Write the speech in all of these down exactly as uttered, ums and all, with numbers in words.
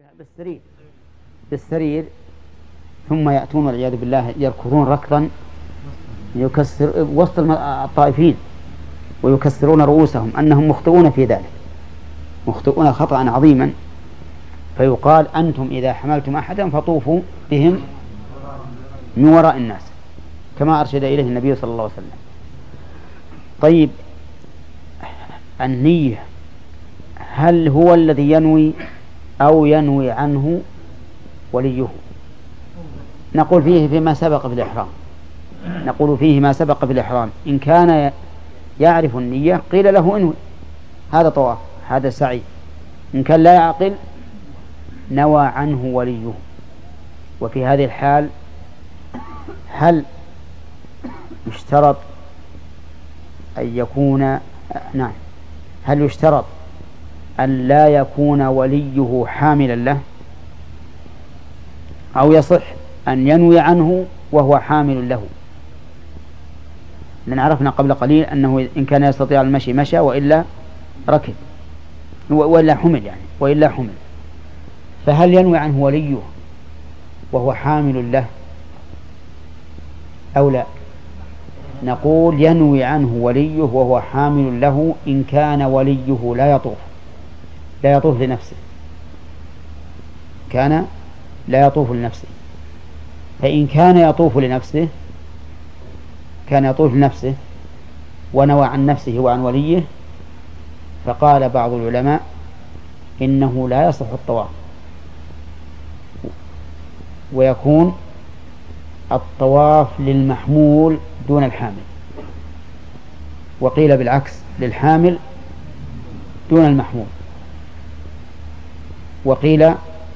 بالسرير بالسرير ثم يأتون والعياذ بالله يركضون ركضا يكسر وسط الطائفين ويكسرون رؤوسهم أنهم مخطئون في ذلك، مخطئون خطأ عظيما. فيقال أنتم إذا حملتم أحدا فطوفوا بهم من وراء الناس كما أرشد إليه النبي صلى الله عليه وسلم. طيب، النية هل هو الذي ينوي أو ينوي عنه وليه؟ نقول فيه فيما سبق في الإحرام، نقول فيه ما سبق في الإحرام. إن كان يعرف النية قيل له انوي، هذا طواف، هذا سعي. إن كان لا يعقل نوى عنه وليه. وفي هذه الحال هل يشترط أن يكون نعم هل يشترط أن لا يكون وليه حاملا له، أو يصح أن ينوي عنه وهو حامل له؟ لأن عرفنا قبل قليل أنه إن كان يستطيع المشي مشى، وإلا ركب، وإلا حمل يعني وإلا حمل. فهل ينوي عنه وليه وهو حامل له أو لا؟ نقول ينوي عنه وليه وهو حامل له إن كان وليه لا يطوف لا يطوف لنفسه، كان لا يطوف لنفسه. فإن كان يطوف لنفسه كان يطوف لنفسه ونوى عن نفسه وعن وليه، فقال بعض العلماء إنه لا يصح الطواف، ويكون الطواف للمحمول دون الحامل. وقيل بالعكس، للحامل دون المحمول. وقيل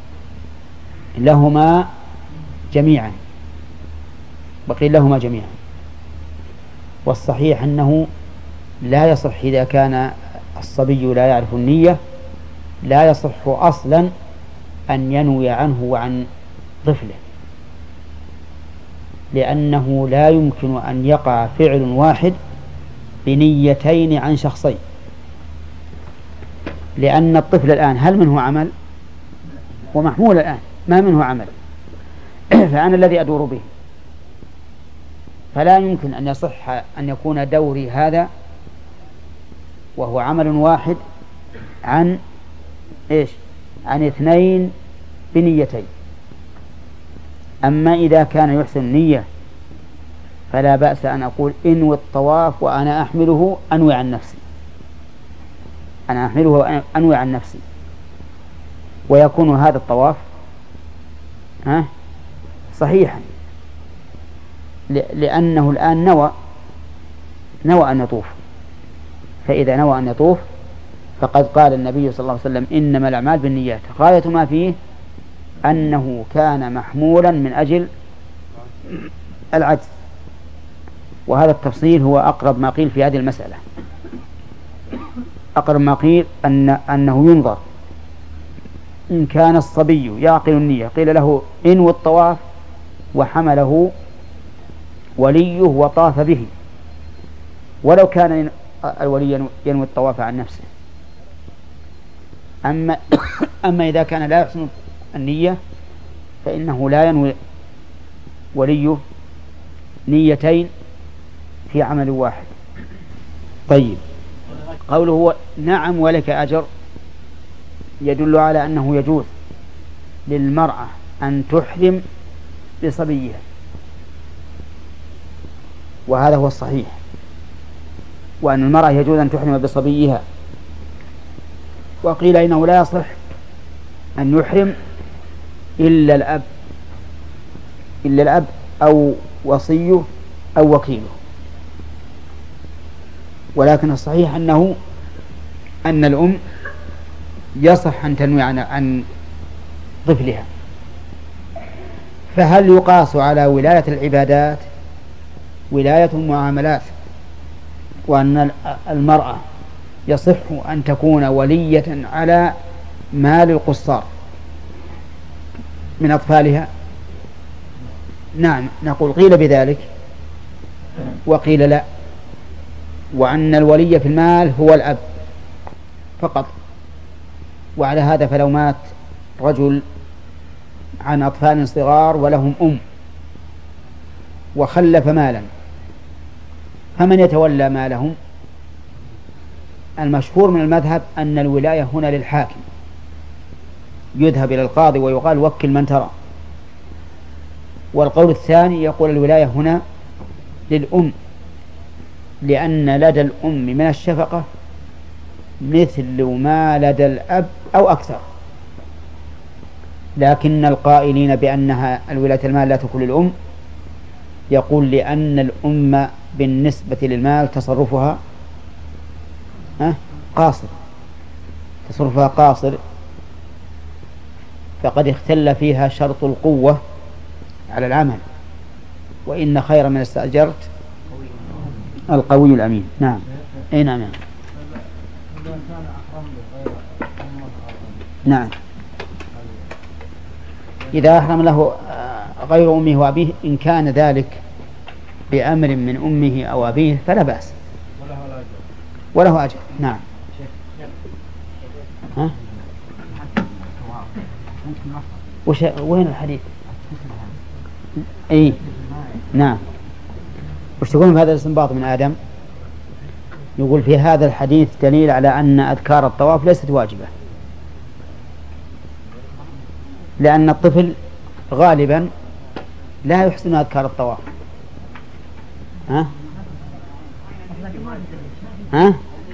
لهما جميعا وقيل لهما جميعا والصحيح أنه لا يصح إذا كان الصبي لا يعرف النية، لا يصح أصلا أن ينوي عنه وعن طفله، لأنه لا يمكن أن يقع فعل واحد بنيتين عن شخصين. لأن الطفل الآن هل منه عمل؟ ومحمول الآن ما منه عمل فأنا الذي أدور به، فلا يمكن أن يصح أن يكون دوري هذا وهو عمل واحد عن إيش؟ عن اثنين بنيتين. أما إذا كان يحسن النية فلا بأس أن أقول إنوي الطواف وأنا أحمله أنوي عن نفسي، أنا أحمله وأنوي عن نفسي، ويكون هذا الطواف ها صحيحا، لأنه الآن نوى نوى أن يطوف. فإذا نوى أن يطوف فقد قال النبي صلى الله عليه وسلم إنما الأعمال بالنيات، غاية ما فيه أنه كان محمولا من أجل العجز. وهذا التفصيل هو أقرب ما قيل في هذه المسألة. أقرب ما قيل أن أنه ينظر إن كان الصبي يعقل النية قيل له انوي الطواف وحمله وليه وطاف به، ولو كان الولي ينوي الطواف عن نفسه. أما, أما إذا كان لا يحسن النية فإنه لا ينوي وليه نيتين في عمل واحد. طيب، قوله هو نعم ولك أجر يدل على أنه يجوز للمرأة أن تحرم بصبيها، وهذا هو الصحيح، وأن المرأة يجوز أن تحرم بصبيها. وقيل إنه لا يصح أن يحرم إلا الأب إلا الأب أو وصيه أو وكيله. ولكن الصحيح أنه أن الأم يصح أن تنوي عن, عن طفلها. فهل يقاس على ولاية العبادات ولاية المعاملات، وأن المرأة يصح أن تكون ولية على مال القصار من أطفالها؟ نعم، نقول قيل بذلك وقيل لا، وأن الولي في المال هو الأب فقط. وعلى هذا فلو مات رجل عن أطفال صغار ولهم أم وخلف مالا، فمن يتولى مالهم؟ المشهور من المذهب أن الولاية هنا للحاكم، يذهب إلى القاضي ويقال وكل من ترى. والقول الثاني يقول الولاية هنا للأم، لأن لدى الأم من الشفقة مثل ما لدى الأب أو أكثر، لكن القائلين بأنها الولاية المال لا تكون للأم يقول لأن الأم بالنسبة للمال تصرفها قاصر، تصرفها قاصر، فقد اختل فيها شرط القوة على العمل، وإن خير من استأجرت القوي الأمين. نعم. أي نعم. نعم. إذا أحرم له غير أمه وأبيه إن كان ذلك بأمر من أمه أو أبيه فلا بأس وله أجر. نعم. ها؟ وش وين الحديث؟ أي نعم. وش تقول في هذا الاستنباط من آدم؟ يقول في هذا الحديث دليل على أن أذكار الطواف ليست واجبة، لأن الطفل غالبا لا يحسن أذكار الطواف. ها؟ ها؟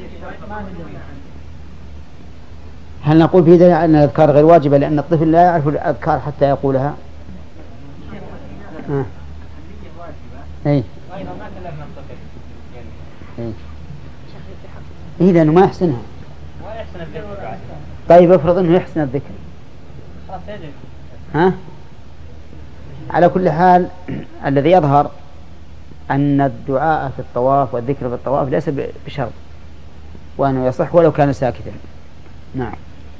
هل نقول في ذلك أن الأذكار غير واجبة لأن الطفل لا يعرف الأذكار حتى يقولها؟ ها؟ أي إذا أنه ما يحسنها. طيب افرض أنه يحسن الذكر، ها؟ على كل حال الذي يظهر أن الدعاء في الطواف والذكر في الطواف ليس بشرط، وأنه يصح ولو كان ساكتا. نعم.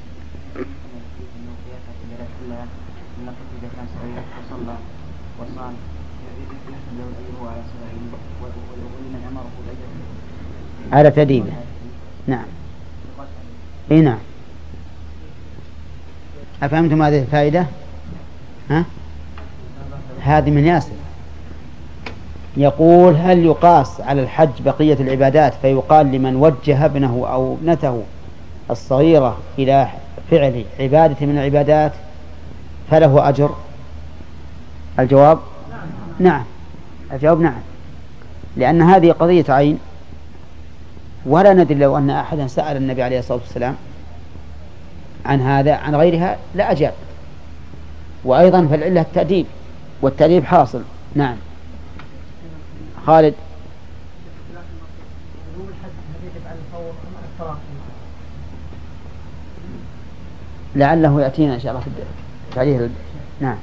على تديبه. نعم. اي نعم. أفهمتم هذه الفائدة؟ ها؟ هذه من ياسر يقول هل يقاس على الحج بقية العبادات فيقال لمن وجه ابنه أو ابنته الصغيرة إلى فعل عبادة من العبادات فله أجر؟ الجواب نعم. الجواب نعم، لأن هذه قضية عين، ولا ندري لو أن أحدا سأل النبي عليه الصلاة والسلام عن هذا عن غيرها لا أجاب. وأيضا فالعلة التأديب، والتأديب حاصل. نعم. خالد. لعله يأتينا إن شاء الله في التعليل. نعم.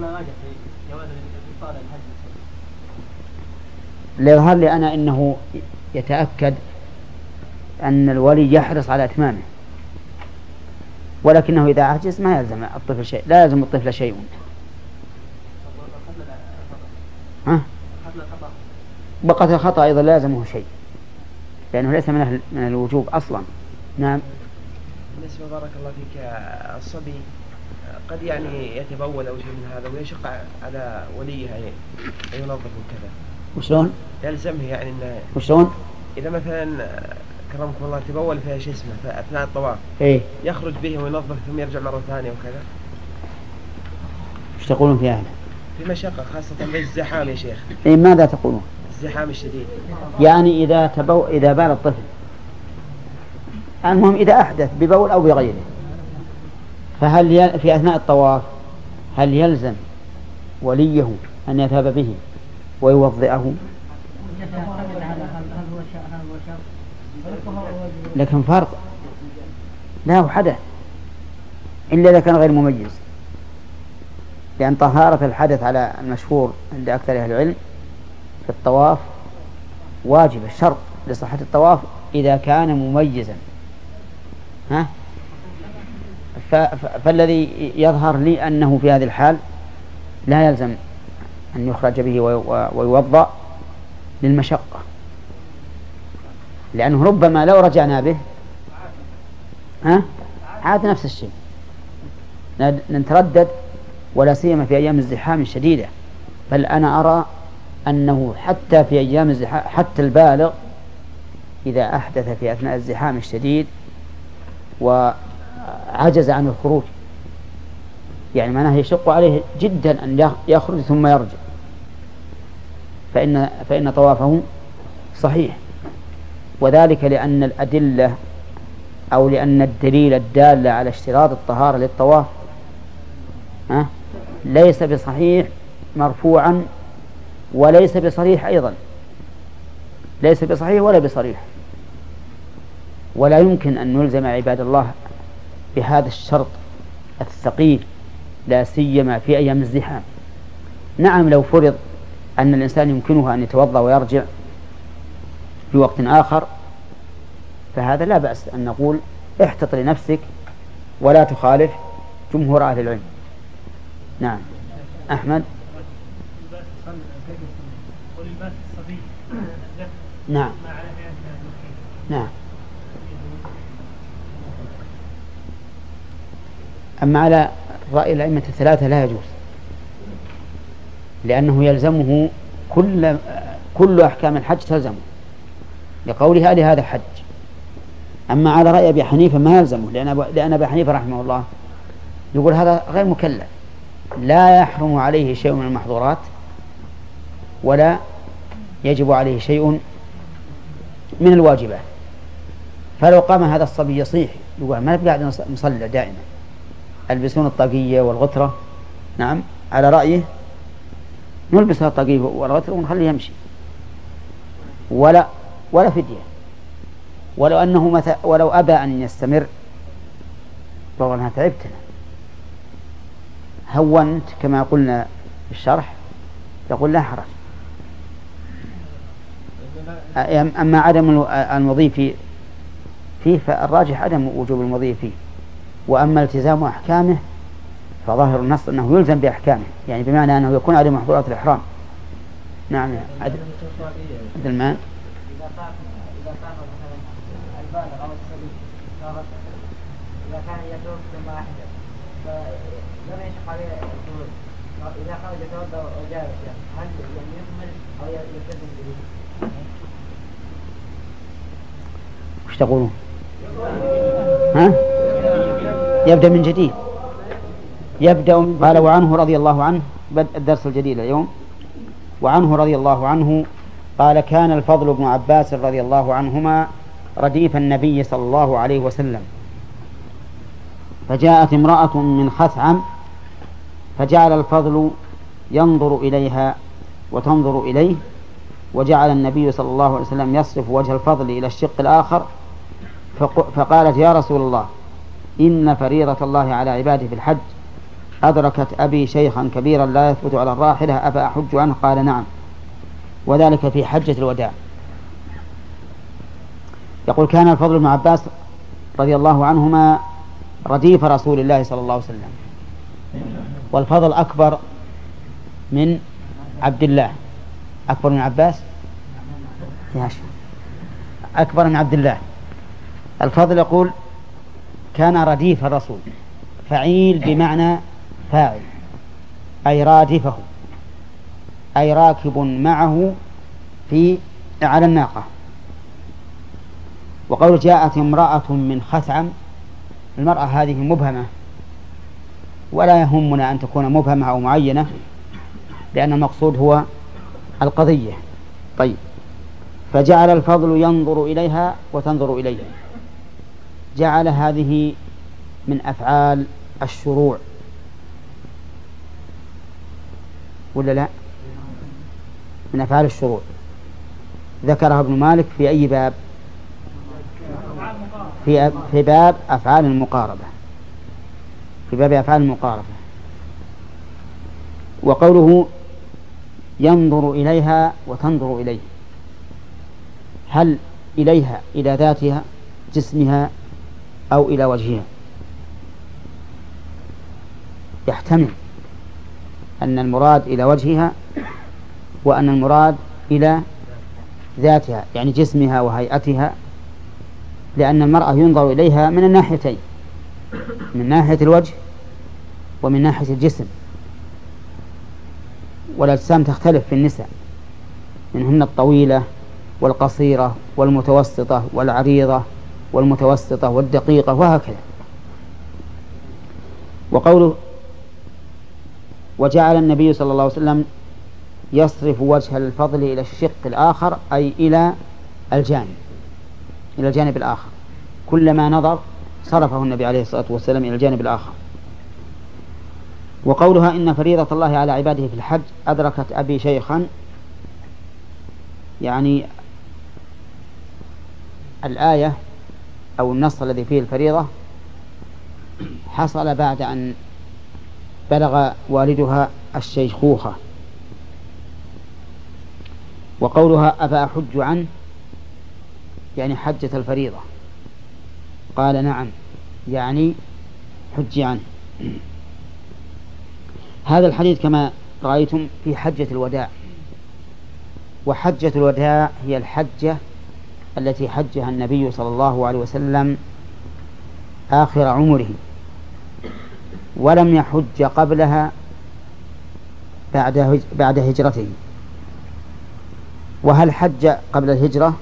ليظهر لي أنا إنه يتأكد أن الولي يحرص على إتمامه، ولكنه إذا عجز ما يلزم الطفل شيء، لا يلزم الطفل شيء. ها؟ بقت الخطأ أيضا لا يلزمه شيء، لأنه ليس من من الوجوب أصلا. نعم. بالنسبة بارك الله فيك الصبي قد يعني يتبول أو شيء من هذا ويشق على وليه يعني أن ينظف وكذا، وشلون؟ يلزمه يعني إنه وشلون؟ إذا مثلا كرمكم الله تبول فيها شيء اسمه فأثناء الطواف إيه؟ يخرج به وينظف ثم يرجع مرة ثانية وكذا. وش تقولون في هذا؟ في مشقة خاصة بالزحام يا شيخ. إيه ماذا تقولون؟ الزحام الشديد. يعني إذا تبو إذا بال الطفل، المهم إذا أحدث ببول أو بغيره، فهل ي... في أثناء الطواف هل يلزم وليه أن يذهب به ويوضئه؟ لكن فرق، لا هو حدث إلا إذا كان غير مميز، لأن طهارة الحدث على المشهور عند أكثر أهل العلم في الطواف واجب الشرط لصحة الطواف إذا كان مميزا. ها؟ ف... ف... فالذي يظهر لي أنه في هذه الحال لا يلزم أن يخرج به وي... ويوضأ للمشقة، لأنه ربما لو رجعنا به ها عاد نفس الشيء. نتردد، ولا سيما في أيام الزحام الشديدة. بل أنا أرى أنه حتى في أيام الزحام حتى البالغ إذا أحدث في أثناء الزحام الشديد وعجز عن الخروج، يعني معناه يشق عليه جدا أن يخرج ثم يرجع، فإن, فإن طوافه صحيح. وذلك لأن الأدلة أو لأن الدليل الدال على اشتراط الطهارة للطواف أه؟ ليس بصحيح مرفوعا، وليس بصريح أيضا، ليس بصحيح ولا بصريح. ولا يمكن أن نلزم عباد الله بهذا الشرط الثقيل، لا سيما في أيام الزحام. نعم، لو فرض أن الإنسان يمكنه أن يتوضأ ويرجع في وقت آخر فهذا لا بأس أن نقول احتط لنفسك ولا تخالف جمهور أهل العلم. نعم. أحمد. نعم نعم. أما على رأي الأئمة الثلاثة لا يجوز، لأنه يلزمه كل كل أحكام الحج تلزمه لقولها لهذا حج. أما على رأي أبي حنيفة ما يلزمه، لأن لأن أبي حنيفة رحمه الله يقول هذا غير مكلف، لا يحرم عليه شيء من المحظورات ولا يجب عليه شيء من الواجبات. فلو قام هذا الصبي يصيح يقول ما نبقى قاعد نصلي دائما، البسون الطاقية والغترة، نعم على رأيه نلبسها الطاقية والغترة ونخليه يمشي ولا ولا فدية. ولو أنه مثلا ولو أبى أن يستمر فقال أنها تعبتنا هونت كما قلنا في الشرح، يقول لا حرج. أما عدم المضي فيه فالراجح عدم وجوب المضي فيه. وأما التزام أحكامه فظاهر النص أنه يلزم بأحكامه، يعني بمعنى أنه يكون على محظورات الإحرام. نعم يا عدل المان. إذا كان مثلا البالغ أو الصبي إذا كان يتوب ثم أحدث فلم يشق عليه الخروج، إذا خرج يتوضأ وجالس هل يعني يكمل أو يلتزم به؟ وش تقولون؟ ها؟ يبدأ من جديد. يبدأ من قال وعنه رضي الله عنه، بدء الدرس الجديد اليوم. وعنه رضي الله عنه قال كان الفضل بن عباس رضي الله عنهما رديف النبي صلى الله عليه وسلم، فجاءت امرأة من خثعم فجعل الفضل ينظر إليها وتنظر إليه، وجعل النبي صلى الله عليه وسلم يصرف وجه الفضل إلى الشق الآخر، فقالت يا رسول الله إن فريضة الله على عباده في الحج أدركت أبي شيخا كبيرا لا يثبت على الراحلة أفأحج عنه؟ قال نعم، وذلك في حجة الوداع. يقول كان الفضل بن عباس رضي الله عنهما رديف رسول الله صلى الله عليه وسلم، والفضل أكبر من عبد الله، أكبر من عباس أكبر من عبد الله. الفضل يقول كان رديف الرسول، فعيل بمعنى فاعل، أي رادفه، أي راكب معه في على الناقة. وقول جاءت امرأة من خثعم، المرأة هذه مبهمة، ولا يهمنا أن تكون مبهمة أو معينة، لأن المقصود هو القضية. طيب، فجعل الفضل ينظر إليها وتنظر إليه. جعل هذه من أفعال الشروع ولا لا؟ من أفعال الشروع، ذكرها ابن مالك في أي باب؟ في في باب أفعال المقاربة، في باب أفعال المقاربة. وقوله ينظر إليها وتنظر إليه، هل إليها إلى ذاتها جسمها أو إلى وجهها؟ يحتمل أن المراد إلى وجهها وأن المراد إلى ذاتها، يعني جسمها وهيئتها، لأن المرأة ينظر إليها من الناحيتين، من ناحية الوجه ومن ناحية الجسم، والأجسام تختلف في النساء، منهن الطويلة والقصيرة والمتوسطة والعريضة والمتوسطة والدقيقة وهكذا. وقوله وجعل النبي صلى الله عليه وسلم يصرف وجه الفضل إلى الشق الآخر، أي إلى الجانب إلى الجانب الآخر، كلما نظر صرفه النبي عليه الصلاة والسلام إلى الجانب الآخر. وقولها إن فريضة الله على عباده في الحج أدركت أبي شيخا، يعني الآية أو النص الذي فيه الفريضة حصل بعد أن بلغ والدها الشيخوخة. وقولها أفأحج عنه يعني حجة الفريضة، قال نعم يعني حجي عنه. هذا الحديث كما رأيتم في حجة الوداع، وحجة الوداع هي الحجة التي حجها النبي صلى الله عليه وسلم آخر عمره، ولم يحج قبلها بعد بعد هجرته. وهل حج قبل الهجرة؟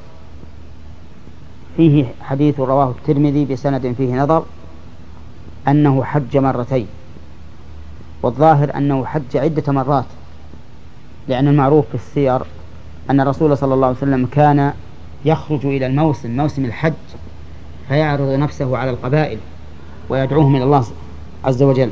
فيه حديث رواه الترمذي بسند فيه نظر أنه حج مرتين، والظاهر أنه حج عدة مرات، لأن المعروف في السير أن الرسول صلى الله عليه وسلم كان يخرج إلى الموسم موسم الحج فيعرض نفسه على القبائل ويدعوهم إلى الله عز وجل.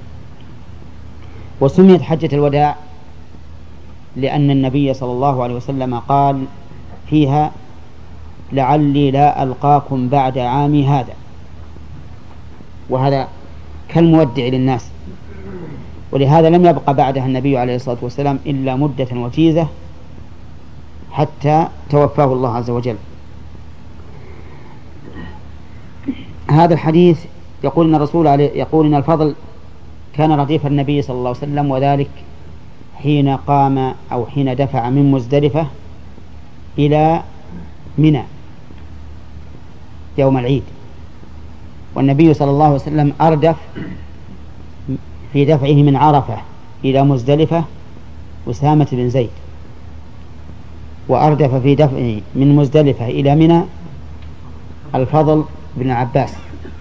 وسميت حجة الوداع لأن النبي صلى الله عليه وسلم قال فيها لعلي لا ألقاكم بعد عامي هذا، وهذا كالمودع للناس، ولهذا لم يبقى بعدها النبي عليه الصلاة والسلام إلا مدة وجيزة حتى توفاه الله عز وجل. هذا الحديث يقول إن الرسول عليه يقول إن الفضل كان رديف النبي صلى الله عليه وسلم، وذلك حين قام أو حين دفع من مزدلفة إلى منى يوم العيد، والنبي صلى الله عليه وسلم أردف في دفعه من عرفة إلى مزدلفة أسامة بن زيد، وأردف في دفعه من مزدلفة إلى منى الفضل بن عباس،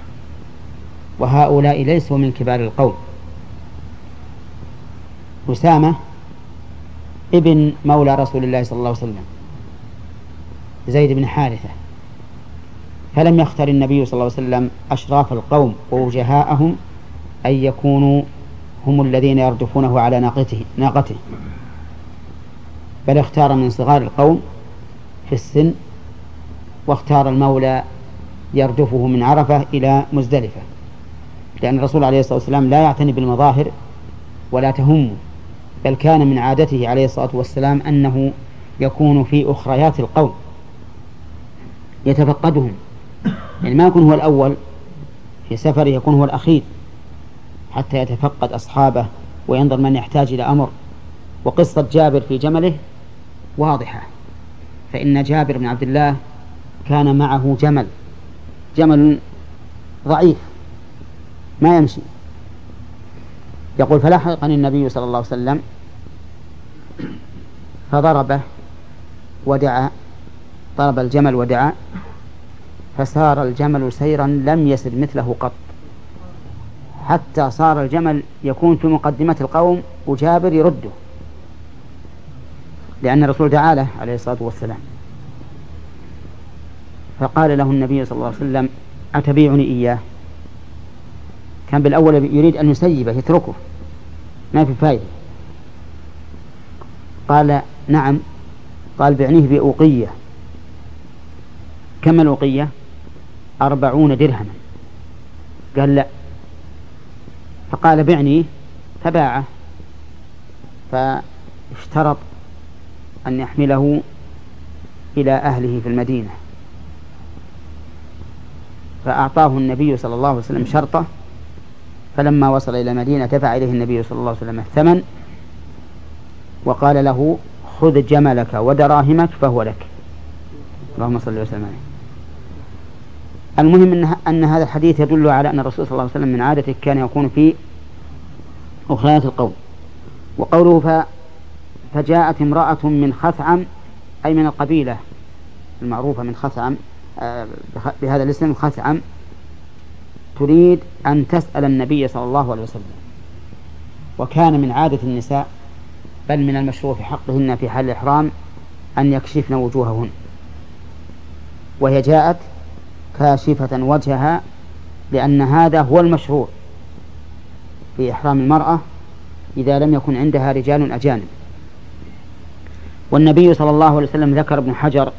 وهؤلاء ليسوا من كبار القوم. أسامة ابن مولى رسول الله صلى الله عليه وسلم زيد بن حارثة، فلم يختر النبي صلى الله عليه وسلم أشراف القوم ووجهاءهم أن يكونوا هم الذين يردفونه على ناقته, ناقته بل اختار من صغار القوم في السن، واختار المولى يردفه من عرفة إلى مزدلفة، لأن الرسول عليه الصلاة والسلام لا يعتني بالمظاهر ولا تهمه، بل كان من عادته عليه الصلاة والسلام أنه يكون في أخريات القوم يتفقدهم، يعني ما يكون هو الأول في سفره، يكون هو الأخير حتى يتفقد أصحابه وينظر من يحتاج إلى أمر. وقصة جابر في جمله واضحة، فإن جابر بن عبد الله كان معه جمل جمل ضعيف ما يمشي، يقول فلحقني النبي صلى الله عليه وسلم فضربه ودعا، ضرب الجمل ودعا، فسار الجمل سيرا لم يسر مثله قط، حتى صار الجمل يكون في مقدمة القوم وجابر يرده، لأن الرسول دعا له عليه الصلاة والسلام. فقال له النبي صلى الله عليه وسلم أتبيعني إياه؟ كان بالأول يريد أن يسيبه يتركه ما في فائدة، قال نعم، قال بعنيه بأوقية. كم الأوقية؟ أربعون درهما. قال لا، فقال بعنيه، فباعه، فاشترط أن يحمله إلى أهله في المدينة، فأعطاه النبي صلى الله عليه وسلم شرطه، فلما وصل إلى المدينة دفع إليه النبي صلى الله عليه وسلم الثمن وقال له خذ جملك ودراهمك فهو لك. اللهم صل وسلم عليه. المهم أن, أن هذا الحديث يدل على أن الرسول صلى الله عليه وسلم من عادته كان يكون في أخريات القوم. وقوله ف... فجاءت امرأة من خثعم أي من القبيلة المعروفة من خثعم بهذا الاسم خثعم تريد أن تسأل النبي صلى الله عليه وسلم. وكان من عادة النساء بل من المشروع في حقهن في حال الإحرام أن يكشفن وجوههن، وهي جاءت كاشفة وجهها لأن هذا هو المشروع في إحرام المرأة إذا لم يكن عندها رجال أجانب. والنبي صلى الله عليه وسلم ذكر ابن حجر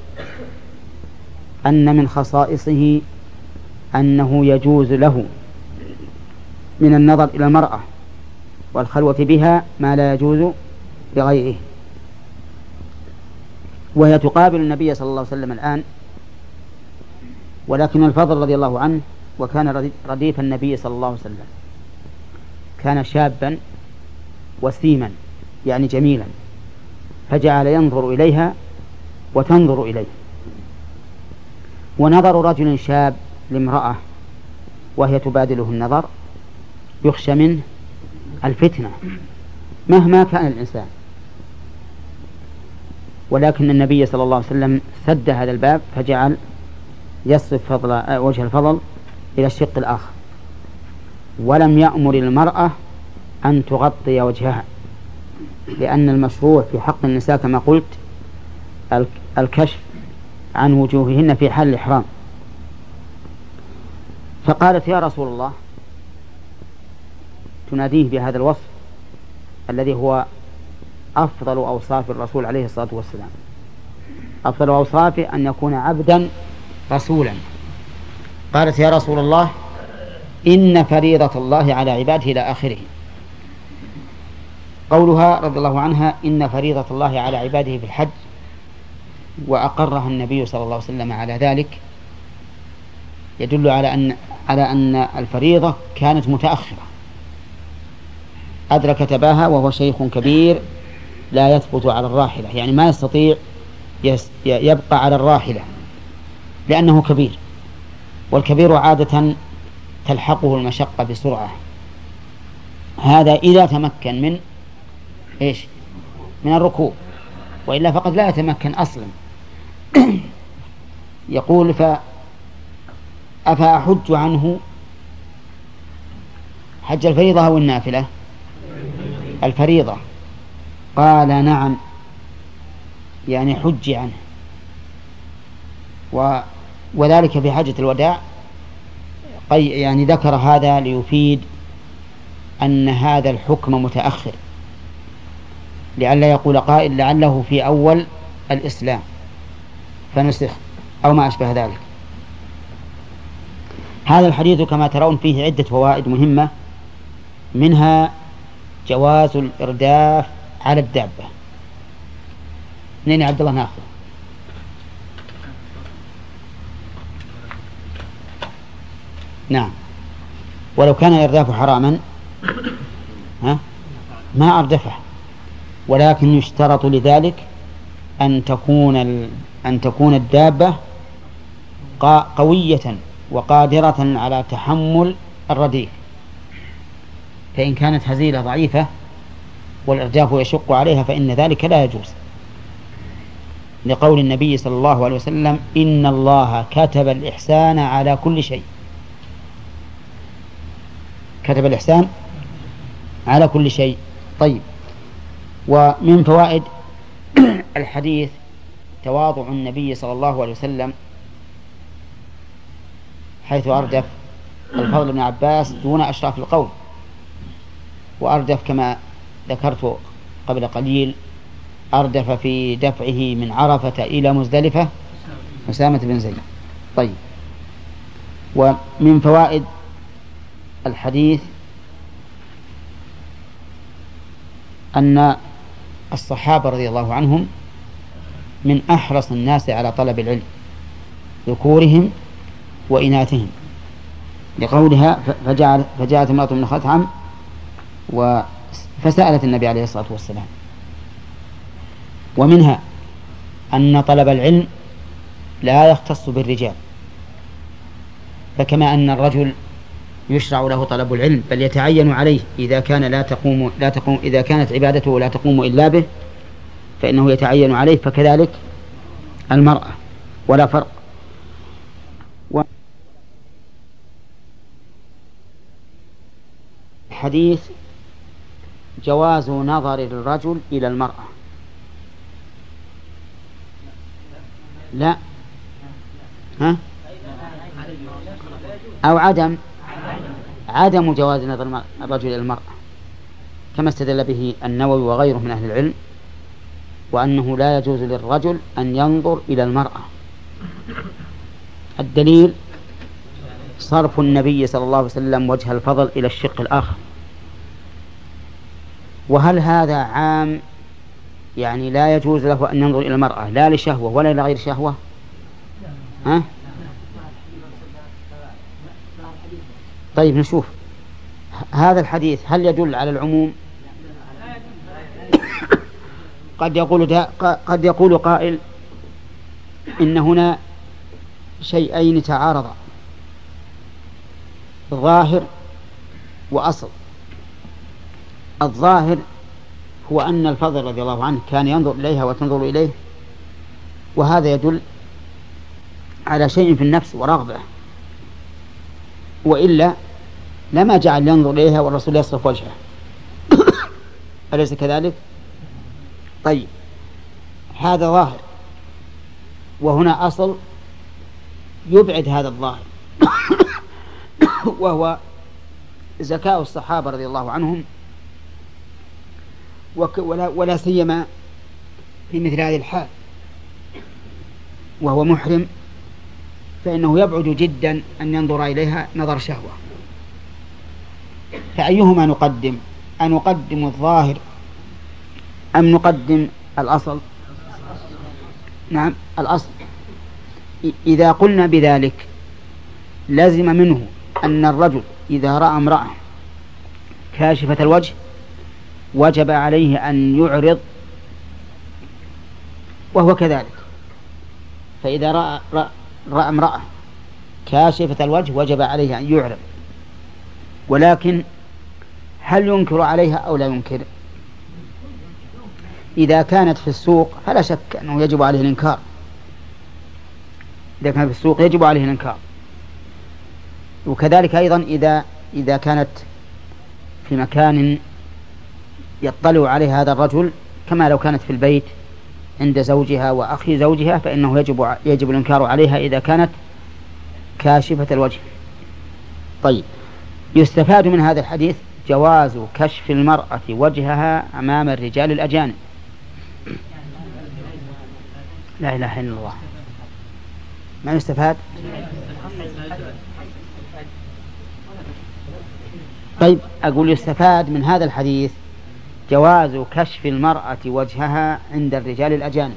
أن من خصائصه أنه يجوز له من النظر إلى المرأة والخلوة بها ما لا يجوز لغيره، وهي تقابل النبي صلى الله عليه وسلم الآن. ولكن الفضل رضي الله عنه وكان رديف النبي صلى الله عليه وسلم كان شابا وسيما يعني جميلا، فجعل ينظر إليها وتنظر إليه. ونظر رجل شاب لامرأة وهي تبادله النظر يخشى منه الفتنة مهما كان الإنسان، ولكن النبي صلى الله عليه وسلم سد هذا الباب فجعل يصف فضل وجه الفضل إلى الشق الآخر، ولم يأمر المرأة أن تغطي وجهها، لأن المشروع في حق النساء كما قلت الكشف عن وجوههن في حال الإحرام. فقالت يا رسول الله، تناديه بهذا الوصف الذي هو أفضل أوصاف الرسول عليه الصلاة والسلام، أفضل أوصافه أن يكون عبدا رسولا. قالت يا رسول الله إن فريضة الله على عباده إلى آخره. قولها رضي الله عنها إن فريضة الله على عباده في الحج وأقرها النبي صلى الله عليه وسلم على ذلك يدل على أن على أن الفريضة كانت متأخرة، أدرك أباها وهو شيخ كبير لا يثبت على الراحلة، يعني ما يستطيع يبقى على الراحلة لأنه كبير، والكبير عادة تلحقه المشقة بسرعة. هذا إذا تمكن من إيش؟ من الركوب، وإلا فقد لا يتمكن أصلا. يقول أفأحج عنه حج الفريضة أو النافلة؟ الفريضة. قال نعم، يعني حج عنه. و وذلك في حجة الوداع يعني ذكر هذا ليفيد أن هذا الحكم متأخر، لئلا يقول قائل لعله في أول الإسلام فنسخ أو ما أشبه ذلك. هذا الحديث كما ترون فيه عدة فوائد مهمة، منها جواز الإرداف على الدابة. منين يا عبد الله ناخذ؟ نعم، ولو كان الإرداف حراما ها ما أردفه، ولكن يشترط لذلك أن تكون أن تكون الدابة قوية وقادرة على تحمل الرديف، فإن كانت هزيلة ضعيفة والإرداف يشق عليها فإن ذلك لا يجوز، لقول النبي صلى الله عليه وسلم إن الله كتب الإحسان على كل شيء، كتب الإحسان على كل شيء. طيب، ومن فوائد الحديث تواضع النبي صلى الله عليه وسلم حيث أردف الفضل بن عباس دون أشراف القوم، وأردف كما ذكرت قبل قليل أردف في دفعه من عرفة إلى مزدلفة أسامة بن زيد. طيب، ومن فوائد الحديث أن الصحابة رضي الله عنهم من أحرص الناس على طلب العلم ذكورهم وإناثهم، لقولها فجاءت فجاءت امرأة من خثعم فسألت النبي عليه الصلاة والسلام. ومنها أن طلب العلم لا يختص بالرجال، فكما أن الرجل يشرع له طلب العلم، بل يتعين عليه إذا كان لا تقوم لا تقوم إذا كانت عبادته لا تقوم إلا به فإنه يتعين عليه، فكذلك المرأة ولا فرق. حديث جواز نظر الرجل إلى المرأة. لا ها؟ أو عدم عدم جواز نظر الرجل إلى المرأة، كما استدل به النووي وغيره من أهل العلم، وأنه لا يجوز للرجل أن ينظر إلى المرأة. الدليل صرف النبي صلى الله عليه وسلم وجه الفضل إلى الشق الآخر. وهل هذا عام يعني لا يجوز له أن ينظر إلى المرأة لا لشهوة ولا لغير شهوة؟ ها؟ طيب نشوف هذا الحديث هل يدل على العموم؟ قد يقول قد يقول قائل إن هنا شيئين تعارضا، ظاهر وأصل. الظاهر هو أن الفضل رضي الله عنه كان ينظر إليها وتنظر إليه، وهذا يدل على شيء في النفس ورغبة، وإلا لما جعل ينظر إليها والرسول يصرف وجهه. أليس كذلك؟ طيب هذا ظاهر، وهنا أصل يبعد هذا الظاهر وهو زكاء الصحابة رضي الله عنهم، ولا, ولا سيما في مثل هذه الحال وهو محرم، فإنه يبعد جدا أن ينظر إليها نظر شهوة. فأيهما نقدم؟ أن نقدم الظاهر أم نقدم الأصل؟ نعم الأصل. إذا قلنا بذلك لازم منه أن الرجل إذا رأى امرأة كاشفة الوجه وجب عليه أن يعرض، وهو كذلك. فإذا رأى, رأى, رأى امرأة كاشفة الوجه وجب عليه أن يعرض، ولكن هل ينكر عليها أو لا ينكر؟ إذا كانت في السوق فلا شك أنه يجب عليه الإنكار، إذا كان في السوق يجب عليه الإنكار. وكذلك أيضا إذا إذا كانت في مكان يطلع عليه هذا الرجل، كما لو كانت في البيت عند زوجها وأخي زوجها، فإنه يجب يجب الإنكار عليها إذا كانت كاشفة الوجه. طيب يستفاد من هذا الحديث جواز كشف المرأة وجهها أمام الرجال الأجانب. لا إله إلا الله. ما يستفاد؟ طيب أقول يستفاد من هذا الحديث جواز كشف المرأة وجهها عند الرجال الأجانب.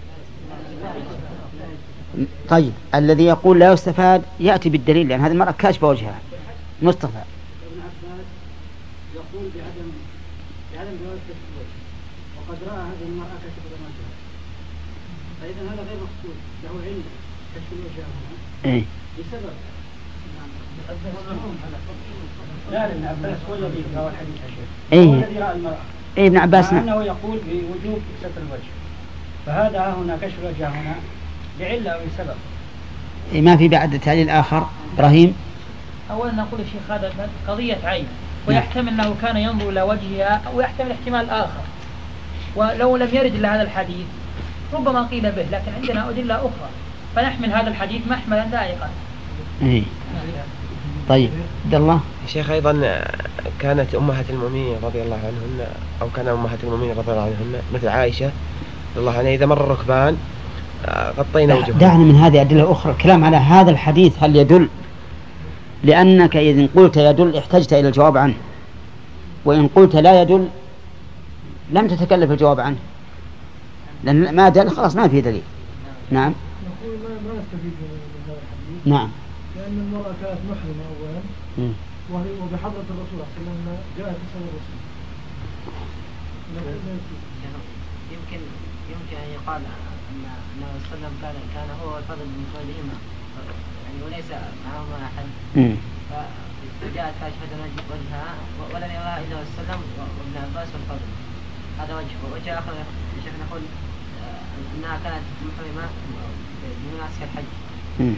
طيب الذي يقول لا يستفاد يأتي بالدليل، لأن هذه المرأة كاشفة وجهها. مصطفى يقول بعدم بعدم جواز كشف الوجه، وقد رأى هذه المرأة كشفة وجهها، فإذا هذا غير مقصود له علم كشف الوجه هنا. إيه؟ بسبب لا ابن عباس هو الذي روى الحديث يا شيخ. إيه؟ هو الذي رأى المرأة. إيه ابن عباس؟ مع أنه يقول بوجوب ستر الوجه، فهذا هنا كشف الوجه هنا لعلة أو لسبب. إيه ما في بعد تعليل آخر؟ إبراهيم. أولا نقول الشيخ هذا قضية عين، ويحتمل أنه كان ينظر إلى وجهها، أو يحتمل احتمال آخر، ولو لم يرد إلا هذا الحديث ربما قيل به، لكن عندنا أدلة أخرى فنحمل هذا الحديث محملا دائقا. إيه. طيب عبد الله. شيخ أيضا كانت أمهات المؤمنين رضي الله عنهن، أو كان أمهات المؤمنين رضي الله عنهن مثل عائشة رضي الله عنها إذا مر الركبان غطينا وجههم. دعنا من هذه أدلة أخرى، الكلام على هذا الحديث هل يدل؟ لأنك إذا قلت يدل احتجت إلى الجواب عنه، وإن قلت لا يدل لم تتكلف الجواب عنه، لأن ما دل خلاص ما في دليل. نعم. نقول ما نستفيد من هذا الحديث. نعم. لأن المرأة كانت محرمة أولا، وبحضرة الرسول صلى الله عليه وسلم جاءت بسبب الرسول. يمكن يمكن أن يقال أن النبي صلى الله عليه وسلم كان كان هو الفضل من فضلهما، يعني وليس معهما أحد. جاءت كاشفة وجهها ولم يرها إلا وسلم وابن عباس والفضل. هذا وجه. وجه آخر شيخ نقول أنها كانت محرمة بمناسك الحج.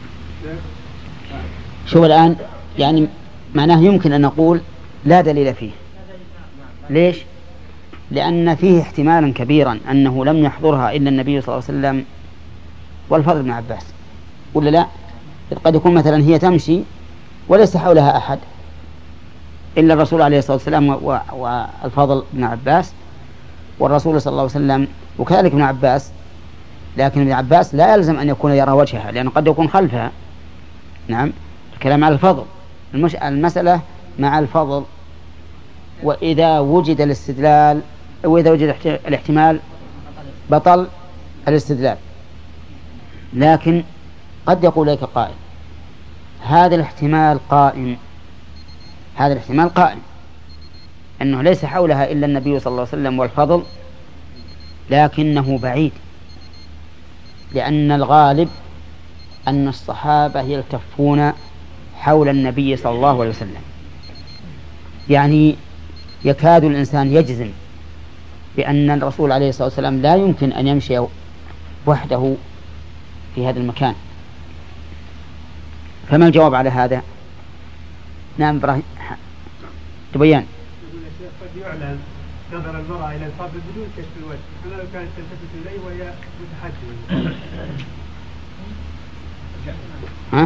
شوف الآن يعني معناه يمكن أن نقول لا دليل فيه. ليش؟ لأن فيه احتمالا كبيرا أنه لم يحضرها إلا النبي صلى الله عليه وسلم والفضل بن عباس، ولا لا؟ قد يكون مثلا هي تمشي وليس حولها أحد إلا الرسول عليه الصلاة والسلام والفضل بن عباس والرسول صلى الله عليه وسلم وكذلك ابن عباس، لكن ابن عباس لا يلزم أن يكون يرى وجهها لأنه قد يكون خلفها. نعم، الكلام على الفضل، المش... المسألة مع الفضل. وإذا وجد الاستدلال وإذا وجد الاحتمال بطل الاستدلال. لكن قد يقول لك قائل هذا الاحتمال قائم، هذا الاحتمال قائم أنه ليس حولها إلا النبي صلى الله عليه وسلم والفضل، لكنه بعيد، لأن الغالب أن الصحابة يلتفون حول النبي صلى الله عليه وسلم، يعني يكاد الإنسان يجزم بأن الرسول عليه الصلاة والسلام لا يمكن أن يمشي وحده في هذا المكان. فما الجواب على هذا؟ نعم إبراهيم تبين. قد يعلن نظر المرأة إلى الفضل بدون كشف الوجه، أما لو كانت تلتفت إليه وهي متحجبة. ها؟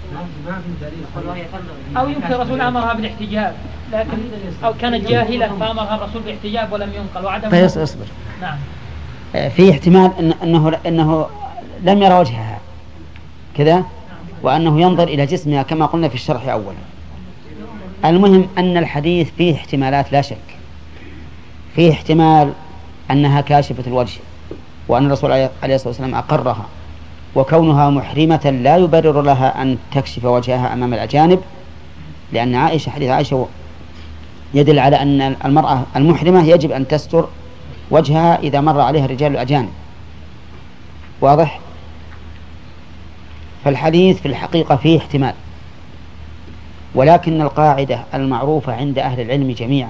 أو يمكن الرسول أمرها بالاحتجاب، لكن أو كانت جاهلة فأمرها الرسول بالاحتجاب ولم ينقل وعدم. طيب اصبر. نعم. في احتمال إن أنه أنه لم يرى وجهها كذا، وأنه ينظر إلى جسمها كما قلنا في الشرح أولا. المهم أن الحديث فيه احتمالات لا شك. فيه احتمال أنها كاشفة الوجه وأن الرسول عليه الصلاة والسلام أقرها، وكونها محرمة لا يبرر لها أن تكشف وجهها أمام الأجانب، لأن عائشة حديث عائشة يدل على أن المرأة المحرمة يجب أن تستر وجهها إذا مر عليها الرجال الأجانب. واضح؟ فالحديث في الحقيقة فيه احتمال، ولكن القاعدة المعروفة عند أهل العلم جميعا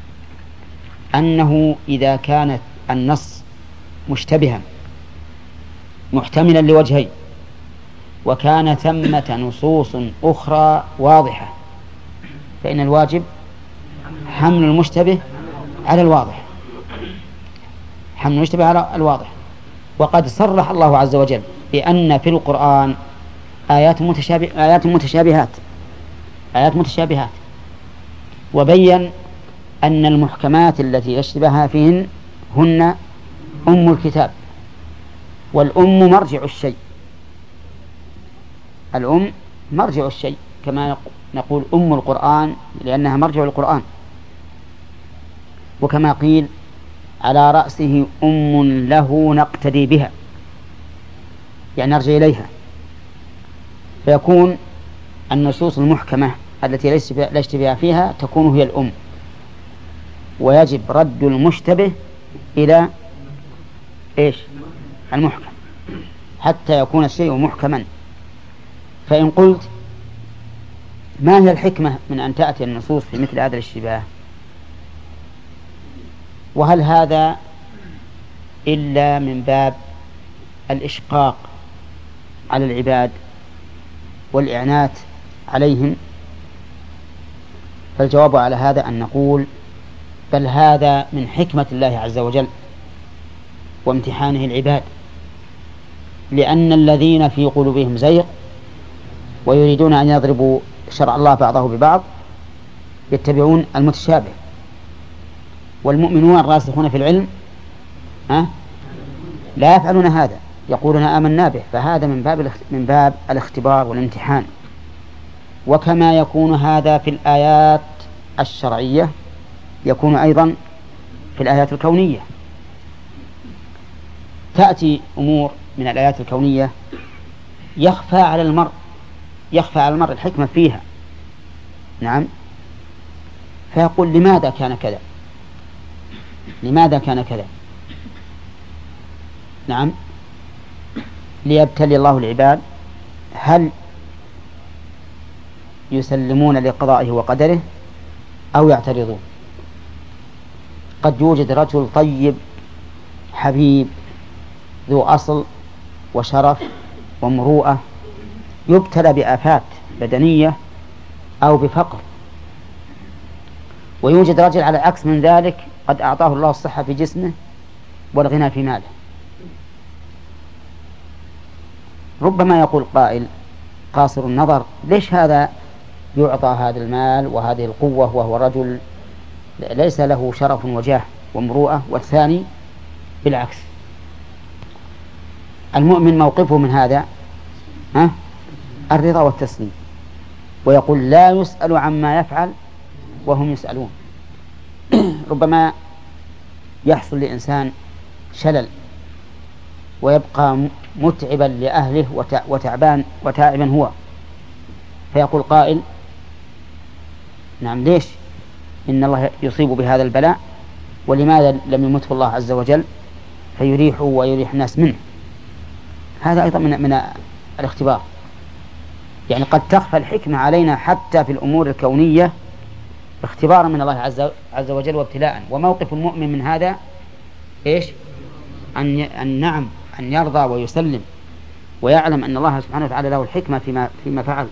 أنه إذا كانت النص مشتبها محتملا لوجهين وكان ثمة نصوص أخرى واضحة فإن الواجب حمل المشتبه على الواضح، حمل المشتبه على الواضح. وقد صرح الله عز وجل بأن في القرآن آيات متشابه آيات متشابهات آيات متشابهات وبين أن المحكمات التي اشتبه فيهن هن أم الكتاب، والأم مرجع الشيء، الأم مرجع الشيء كما نقول أم القرآن لأنها مرجع القرآن، وكما قيل على رأسه أم له نقتدي بها، يعني نرجع إليها. فيكون النصوص المحكمة التي لا اشتباه فيها تكون هي الأم، ويجب رد المشتبه إلى إيش؟ المحكم حتى يكون الشيء محكما. فإن قلت ما هي الحكمة من أن تأتي النصوص في مثل هذا الاشتباه، وهل هذا إلا من باب الإشقاق على العباد والإعنات عليهم؟ فالجواب على هذا أن نقول بل هذا من حكمة الله عز وجل وامتحانه العباد، لأن الذين في قلوبهم زيغ ويريدون أن يضربوا شرع الله بعضه ببعض يتبعون المتشابه، والمؤمنون الراسخون في العلم أه؟ لا يفعلون هذا، يقولون آمنا به. فهذا من باب من باب الاختبار والامتحان. وكما يكون هذا في الآيات الشرعية يكون أيضا في الآيات الكونية. تأتي أمور من الآيات الكونية يخفى على المرء يخفى على المرء الحكمة فيها، نعم، فيقول لماذا كان كذا، لماذا كان كذا، نعم، ليبتلي الله العباد هل يسلمون لقضائه وقدره أو يعترضون. قد يوجد رجل طيب حبيب ذو أصل وشرف ومروءة يبتلى بآفات بدنية أو بفقر، ويوجد رجل على عكس من ذلك قد أعطاه الله الصحة في جسمه والغنى في ماله. ربما يقول قائل قاصر النظر: ليش هذا يعطى هذا المال وهذه القوة وهو رجل ليس له شرف وجاه ومروءة، والثاني بالعكس؟ المؤمن موقفه من هذا ها الرضا والتسليم، ويقول لا يسأل عما يفعل وهم يسألون. ربما يحصل لإنسان شلل ويبقى متعبا لأهله وتعبان وتائبا هو، فيقول قائل: نعم، ليش إن الله يصيب بهذا البلاء ولماذا لم يمته الله عز وجل فيريحه ويريح الناس منه؟ هذا أيضا من, من الاختبار. يعني قد تخفى الحكمة علينا حتى في الأمور الكونية اختبارا من الله عز, عز وجل وابتلاء. وموقف المؤمن من هذا إيش؟ أن, أن نعم أن يرضى ويسلم ويعلم أن الله سبحانه وتعالى له الحكمة فيما, فيما فعل،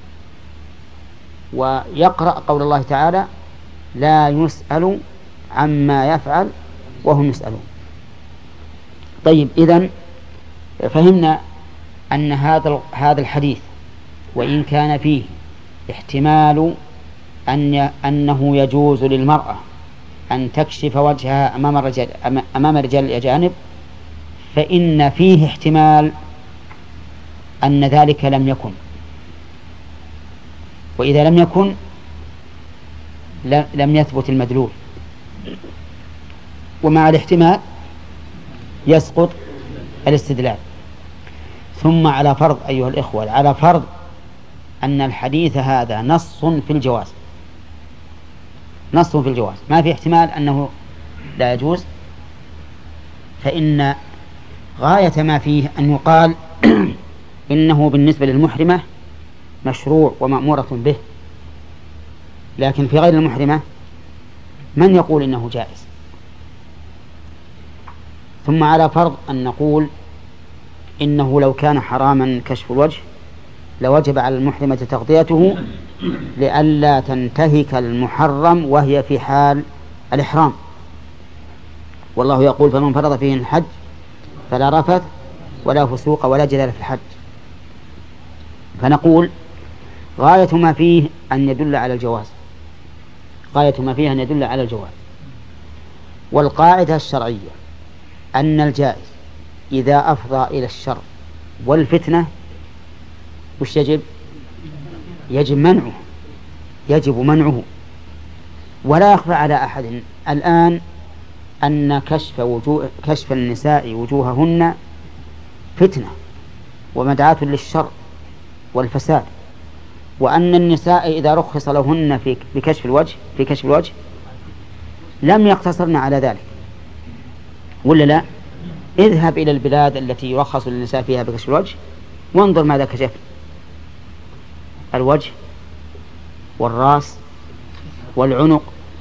ويقرأ قول الله تعالى: لا يسأل عما يفعل وهم يسألون. طيب، إذن فهمنا أن هذا هذا الحديث وإن كان فيه احتمال أن أنه يجوز للمرأة أن تكشف وجهها أمام الرجال أمام الرجال الأجانب، فإن فيه احتمال أن ذلك لم يكن، وإذا لم يكن لم يثبت المدلول، ومع الاحتمال يسقط الاستدلال. ثم على فرض أيها الإخوة، على فرض أن الحديث هذا نص في الجواز، نص في الجواز ما في احتمال أنه لا يجوز، فإن غاية ما فيه أن يقال إنه بالنسبة للمحرمة مشروع ومأمورة به، لكن في غير المحرمة من يقول إنه جائز؟ ثم على فرض أن نقول إنه لو كان حراما كشف الوجه لوجب على المحرمة تغطيته لئلا تنتهك المحرم وهي في حال الإحرام، والله يقول: فمن فرض فيه الحج فلا رفث ولا فسوق ولا جدال في الحج. فنقول غاية ما فيه أن يدل على الجواز، غاية ما فيه أن يدل على الجواز. والقاعدة الشرعية أن الجائز إذا أفضى إلى الشر والفتنة وش يجب؟ يجب منعه، يجب منعه. ولا يخفى على أحد الآن أن كشف, وجوه كشف النساء وجوههن فتنة ومدعاة للشر والفساد، وأن النساء إذا رخص لهن في بكشف الوجه في كشف الوجه لم يقتصرن على ذلك، ولا لا؟ اذهب إلى البلاد التي يرخص للنساء فيها بكشف الوجه وانظر ماذا كشف: الوجه والرأس والعنق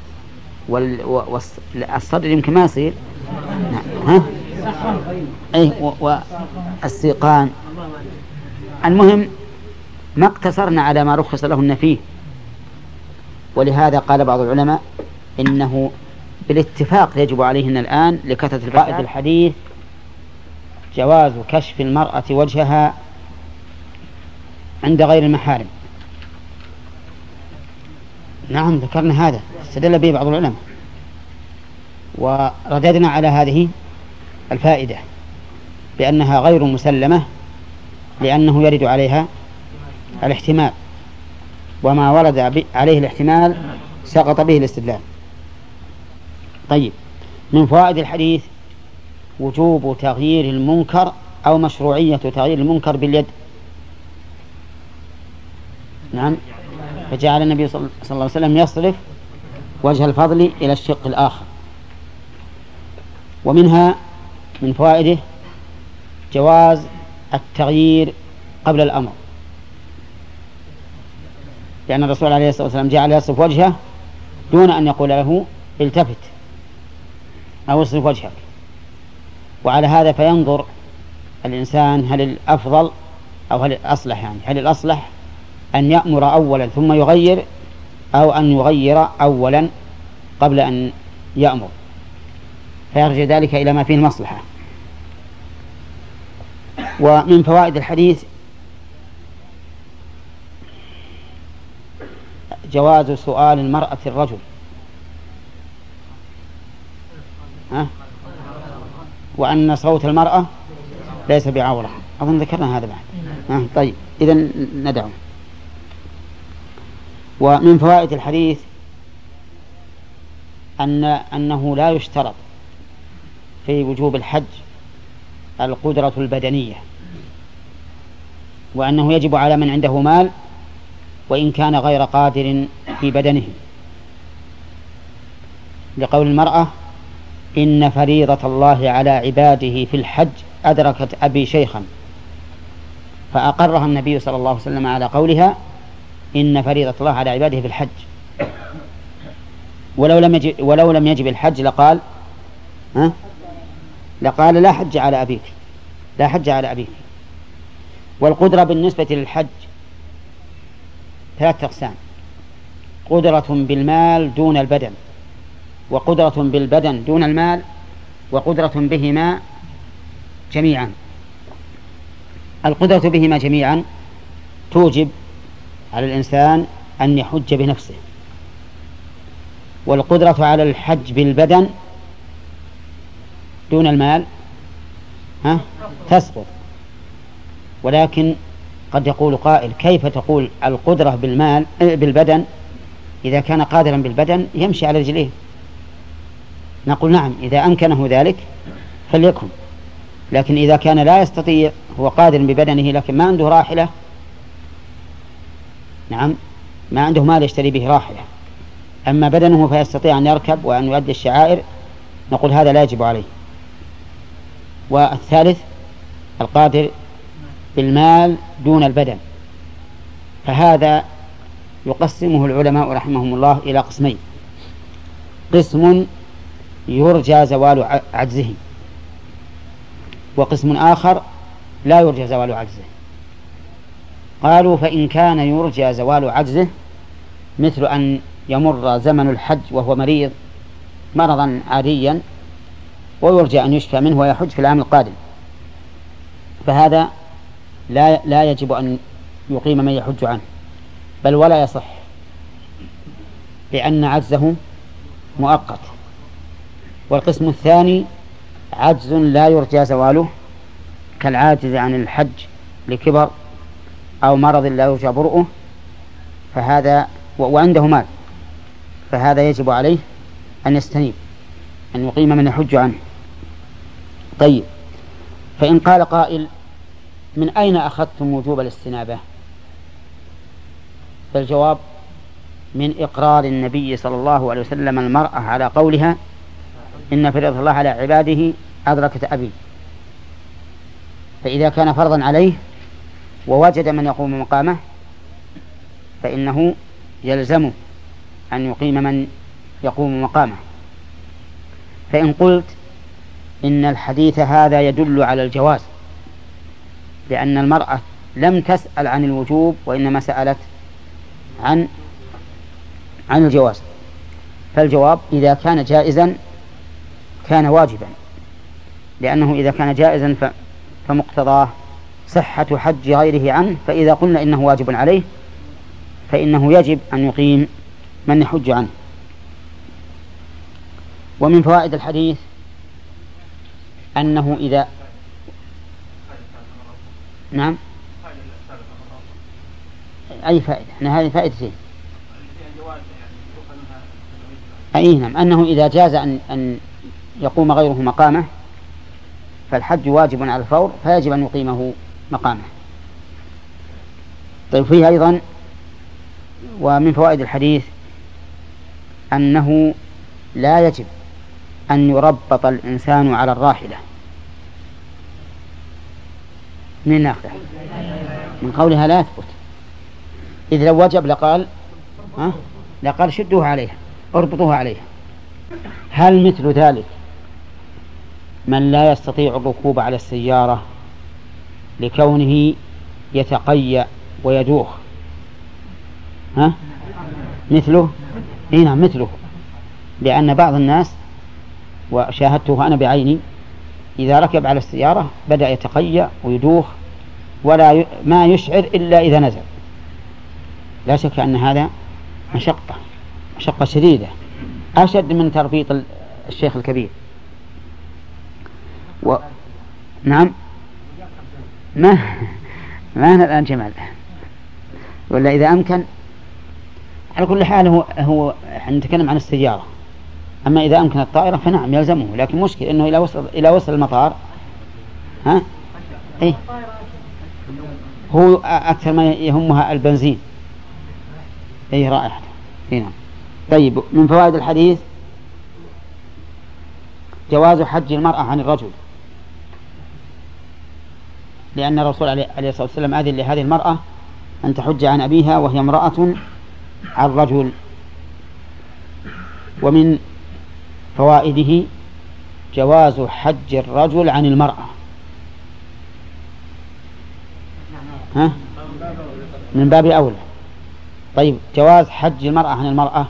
والصدر، يمكن ما يصير ها أي والسيقان. المهم ما اقتصرنا على ما رخص لهن فيه. ولهذا قال بعض العلماء إنه بالاتفاق يجب عليهن الآن لكثرة الفائدة الحديث جواز كشف المرأة وجهها عند غير المحارم. نعم، ذكرنا هذا، استدل به بعض العلماء، ورددنا على هذه الفائدة بأنها غير مسلمة لأنه يرد عليها الاحتمال، وما ورد عليه الاحتمال سقط به الاستدلال. طيب، من فوائد الحديث وجوب تغيير المنكر أو مشروعية تغيير المنكر باليد. نعم، فجعل النبي صلى الله عليه وسلم يصرف وجه الفضل إلى الشق الآخر. ومنها من فوائده جواز التغيير قبل الأمر، لأن الرسول عليه الصلاة والسلام جعل يصف وجهه دون أن يقول له التفت أو اصرف وجهك. وعلى هذا فينظر الإنسان هل الأفضل أو هل الأصلح، يعني هل الأصلح أن يأمر أولا ثم يغير، أو أن يغير أولا قبل أن يأمر، فيرجع ذلك إلى ما فيه المصلحة. ومن فوائد الحديث جواز سؤال المرأة الرجل، ها؟ وأن صوت المرأة ليس بعورة. أظن ذكرنا هذا بعد. ها؟ طيب إذن ندعو. ومن فوائد الحديث أن أنه لا يشترط في وجوب الحج القدرة البدنية، وأنه يجب على من عنده مال وإن كان غير قادر في بدنه، لقول المرأة إن فريضة الله على عباده في الحج أدركت أبي شيخا، فأقرها النبي صلى الله عليه وسلم على قولها إن فريضة الله على عباده في الحج. ولو لم يجب, ولو لم يجب الحج لقال ها؟ لقال لا حج على أبيك، لا حج على أبيك. والقدرة بالنسبة للحج ثلاثة أقسام: قدرة بالمال دون البدن، وقدرة بالبدن دون المال، وقدرة بهما جميعا. القدرة بهما جميعا توجب على الإنسان أن يحج بنفسه، والقدرة على الحج بالبدن دون المال ها تسقط. ولكن قد يقول قائل: كيف تقول القدرة بالمال بالبدن إذا كان قادرا بالبدن يمشي على رجليه؟ نقول نعم، إذا أمكنه ذلك فليكن، لكن إذا كان لا يستطيع، هو قادر ببدنه لكن ما عنده راحلة، نعم ما عنده مال يشتري به راحلة، أما بدنه فيستطيع أن يركب وأن يؤدي الشعائر، نقول هذا لا يجب عليه. والثالث القادر بالمال دون البدن، فهذا يقسمه العلماء رحمهم الله إلى قسمين: قسم يرجى زوال عجزه، وقسم آخر لا يرجى زوال عجزه. قالوا: فإن كان يرجى زوال عجزه مثل أن يمر زمن الحج وهو مريض مرضا عاديا ويرجى أن يشفى منه ويحج في العام القادم، فهذا لا لا يجب أن يقيم من يحج عنه، بل ولا يصح، لأن عجزه مؤقت. والقسم الثاني عجز لا يرجى زواله، كالعاجز عن الحج لكبر أو مرض لا يرجى برؤه، فهذا وعنده مال، فهذا يجب عليه أن يستنيب، أن يقيم من يحج عنه. طيب، فإن قال قائل: من أين أخذتم وجوب الاستنابة؟ فالجواب: من إقرار النبي صلى الله عليه وسلم المرأة على قولها إن فريضة الله على عباده أدركت أبي. فإذا كان فرضا عليه ووجد من يقوم مقامه فإنه يلزمه أن يقيم من يقوم مقامه. فإن قلت إن الحديث هذا يدل على الجواز، لأن المرأة لم تسأل عن الوجوب وإنما سألت عن عن الجواز، فالجواب: إذا كان جائزا كان واجبا، لأنه إذا كان جائزا فمقتضاه صحة حج غيره عنه، فإذا قلنا إنه واجب عليه فإنه يجب أن يقيم من يحج عنه. ومن فوائد الحديث أنه إذا نعم أي فائدة؟ أنا هذه فائدتين. أي نعم، أنه إذا جاز أن أن يقوم غيره مقامه فالحج واجب على الفور، فيجب أن يقيمه مقامه. طيب، فيه أيضا ومن فوائد الحديث أنه لا يجب أن يربط الإنسان على الراحلة. من ناخذه من قولها لا يثبت إذا لو وجب لقال ها لقال شدوه عليها اربطوها عليها. هل مثل ذلك من لا يستطيع الركوب على السيارة لكونه يتقيأ ويدوخ؟ ها مثله؟ إيه نعم مثله، لأن بعض الناس وشاهدته أنا بعيني إذا ركب على السيارة بدأ يتقيأ ويدوخ ولا ي... ما يشعر إلا إذا نزل. لا شك أن هذا مشقة مشقة شديدة أشد من تربيط الشيخ الكبير. و... نعم ما ما أنا الآن جمال ولا إذا أمكن. على كل حال هو هو نتكلم عن السيارة، أما إذا أمكن الطائرة فنعم يلزمه، لكن مشكلة إنه إلى وصل إلى وصل المطار ها إيه هو أكثر ما يهمها البنزين. أي رائحة هنا. طيب من فوائد الحديث جواز حج المرأة عن الرجل، لأن الرسول عليه الصلاة والسلام أذن لهذه المرأة أن تحج عن أبيها وهي امرأة عن رجل. ومن فوائده جواز حج الرجل عن المرأة. ها؟ من باب أولى. طيب جواز حج المرأة عن المرأة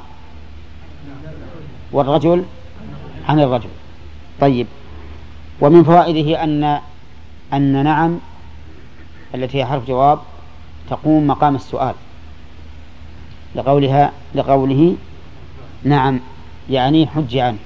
والرجل عن الرجل. طيب ومن فوائده أن أن نعم التي هي حرف جواب تقوم مقام السؤال لقولها لقوله نعم يعني حج عنه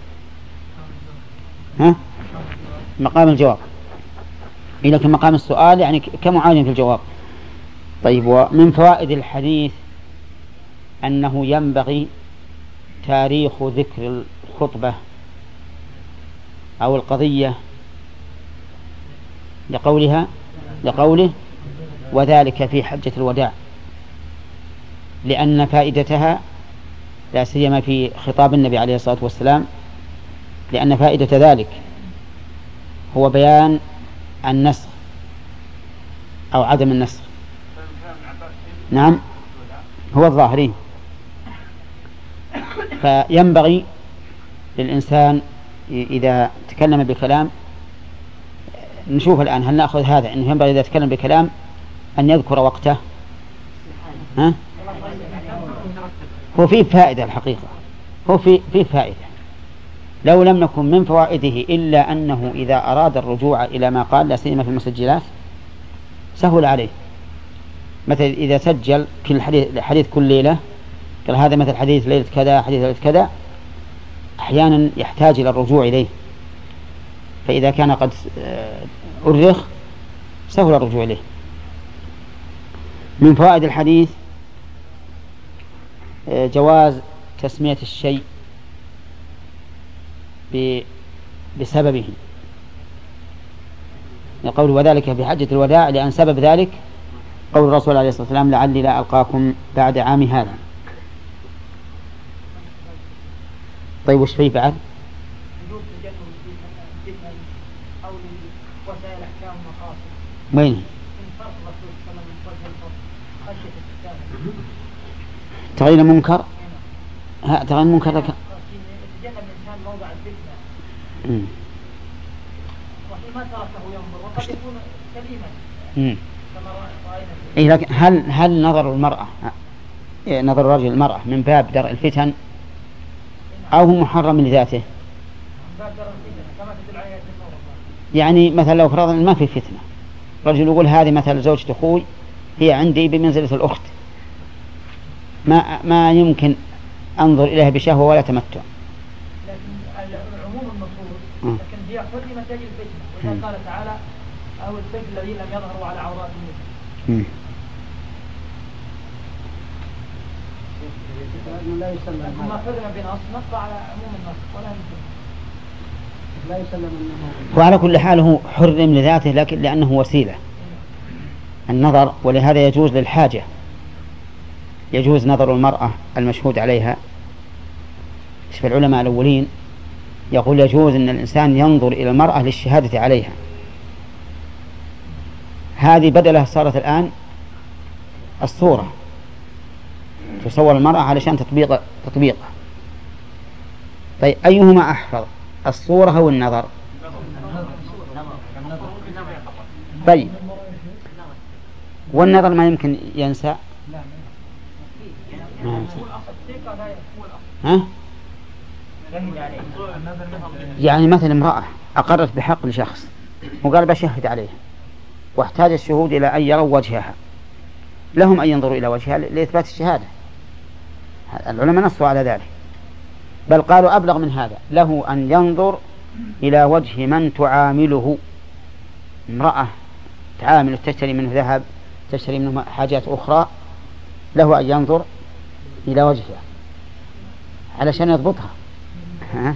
ها مقام الجواب، لكن مقام السؤال يعني كمعاون في الجواب. طيب ومن فوائد الحديث أنه ينبغي تاريخ ذكر الخطبة أو القضية لقولها لقوله وذلك في حجة الوداع، لأن فائدتها لا سيما في خطاب النبي عليه الصلاة والسلام، لأن فائدة ذلك هو بيان النسخ أو عدم النسخ. نعم هو الظاهري. فينبغي للإنسان إذا تكلم بكلام، نشوف الآن هل نأخذ هذا أنه ينبغي إذا تكلم بكلام أن يذكر وقته. ها؟ هو فيه فائدة الحقيقة، هو فيه, فيه فائدة لو لم نكن من فوائده إلا أنه إذا أراد الرجوع إلى ما قال لا سيما في المسجلات سهل عليه. مثل إذا سجل كل حديث, حديث كل ليلة قال هذا مثل حديث ليلة كذا حديث ليلة كذا، أحيانا يحتاج إلى الرجوع إليه، فإذا كان قد أرخ سهل الرجوع إليه. من فوائد الحديث جواز تسمية الشيء بسببه، يقول وذلك في حجة الوداع، لأن سبب ذلك قول الرسول عليه الصلاة والسلام لعلي لا ألقاكم بعد عام هذا. طيب وش فيه بعد؟ وين تغيير منكر؟ ها تغيير منكر لك إيه، لكن هل هل نظر المرأة نظر الرجل المرأة من باب درء الفتن أو هو محرم لذاته؟ يعني مثلا لو فرضنا ما في فتنة، رجل يقول هذه مثل زوجة أخوي هي عندي بمنزلة الأخت، ما ما يمكن أنظر إليها بشهوة ولا تمتع. لكن العموم المفروض، لكن هي حرمت أجل الفتنة، وقال قال تعالى أو الطفل الذين لم يظهروا على عورات النساء. لا يسلم ما حرم بنص نص على عموم النص ولا يمكن لا يسلم أنه. وعلى كل حال هو حرم لذاته، لكن لأنه وسيلة النظر، ولهذا يجوز للحاجة، يجوز نظر المرأة المشهود عليها. فالعلماء الأولين يقول يجوز أن الإنسان ينظر إلى المرأة للشهادة عليها. هذه بدلها صارت الآن الصورة، تصور المرأة علشان تطبيق تطبيقها. طيب أيهما أحفظ، الصورة أو النظر؟ طيب والنظر ما يمكن ينسى؟ ما ينسى. ها؟ يعني مثل امرأة أقرت بحق لشخص وقال بشهد عليها واحتاج الشهود إلى أن يروا وجهها، لهم أن ينظروا إلى وجهها لإثبات الشهادة، العلماء نصوا على ذلك، بل قالوا أبلغ من هذا، له أن ينظر إلى وجه من تعامله، امرأة تعامل تشتري منه ذهب، تشتري منه حاجات أخرى، له أن ينظر إلى وجهها علشان يضبطها. ها؟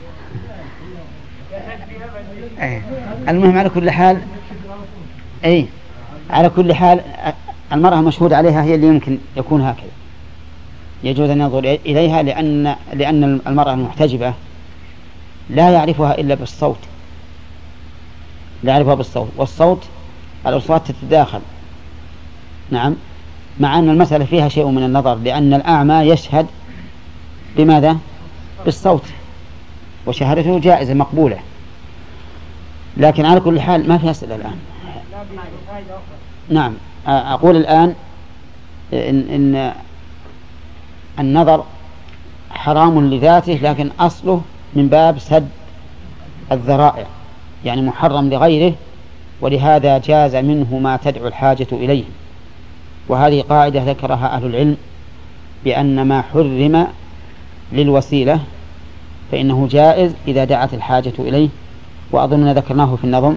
المهم على كل حال أي على كل حال المرأة المشهود عليها هي اللي يمكن يكون هكذا، يجوز أن ينظر إليها، لأن لأن المرأة المحتجبة لا يعرفها إلا بالصوت، لا يعرفها بالصوت، والصوت الأصوات تتداخل. نعم، مع أن المسألة فيها شيء من النظر، لأن الأعمى يشهد بماذا؟ بالصوت، وشهادته جائزة مقبولة، لكن على كل حال ما في أسئلة الآن. نعم، أقول الآن إن, إن النظر حرام لذاته، لكن أصله من باب سد الذرائع، يعني محرم لغيره، ولهذا جاز منه ما تدعو الحاجة إليه. وهذه قاعدة ذكرها أهل العلم، بأن ما حرم للوسيلة فإنه جائز إذا دعت الحاجة إليه، وأظننا ذكرناه في النظم،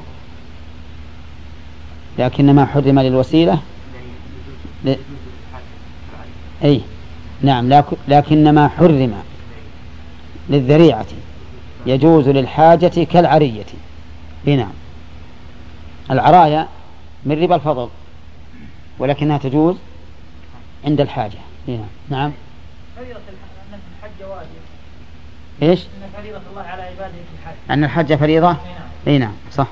لكن ما حرم للوسيلة ل... أي نعم، لكن ما حرم للذريعة يجوز للحاجة كالعرية. نعم، العراية من ربا الفضل، ولكنها تجوز عند الحاجة. نعم. فريضة الحج واجب. إيش؟ أن فريضة الله على عباده في الحج. أن الحج فريضة؟ أي نعم، صح.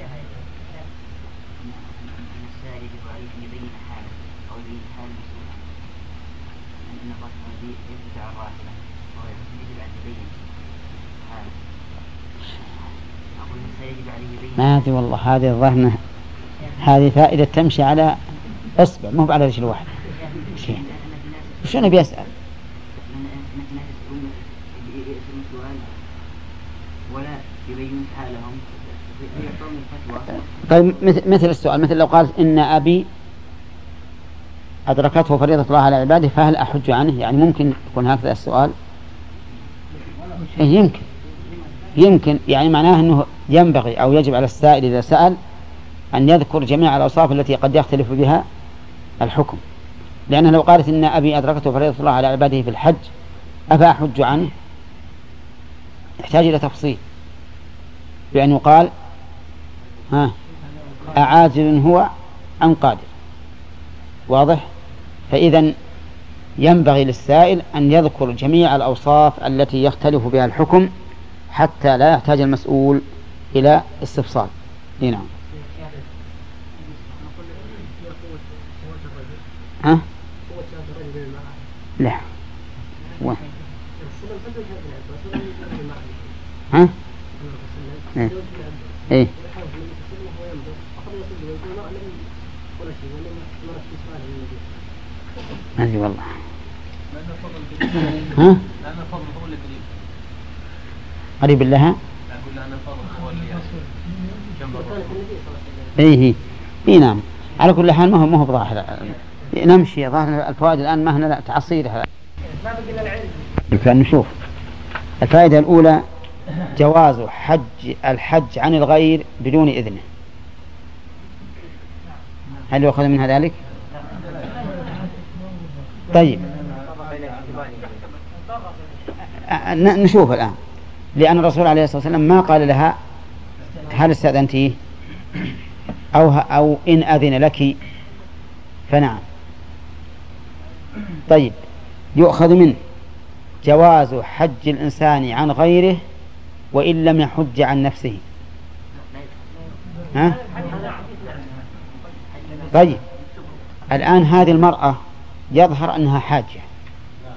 ما أدري والله، هذه الظاهر هذه فائدة تمشي على أصبع، مو على رجل واحد. شو أنا بيسأل؟ ولا يبين حالهم. طيب مثل السؤال، مثل لو قالت إن أبي أدركته فريضة الله على عباده فهل أحج عنه؟ يعني ممكن يكون هكذا السؤال. إيه يمكن يمكن يعني معناه أنه ينبغي أو يجب على السائل إذا سأل أن يذكر جميع الأوصاف التي قد يختلف بها الحكم، لأنه لو قالت إن أبي أدركته فريضة الله على عباده في الحج أفأحج عنه يحتاج إلى تفصيل، بأن يقال ها أعاجل هو أم قادر، واضح؟ فإذا ينبغي للسائل أن يذكر جميع الأوصاف التي يختلف بها الحكم حتى لا يحتاج المسؤول إلى استفصال. نعم. ها؟ لا. و... ها؟ ايه ايه ما ادري والله. ها؟ قريب لها؟ ايه ايه نعم. على كل حال ما هو ما هو بظاهر، نمشي ظاهر الفوائد الآن ما هنا تعصيرها. كان نشوف الفائدة الأولى جواز حج الحج عن الغير بدون إذنه. هل يؤخذ منها ذلك؟ طيب نشوف الآن، لأن الرسول عليه الصلاة والسلام ما قال لها هل استأذنتيه أو, أو إن أذن لك فنعم. طيب يؤخذ منه جواز حج الإنسان عن غيره وإن لم يحج عن نفسه. ها؟ طيب الآن هذه المرأة يظهر أنها حاجة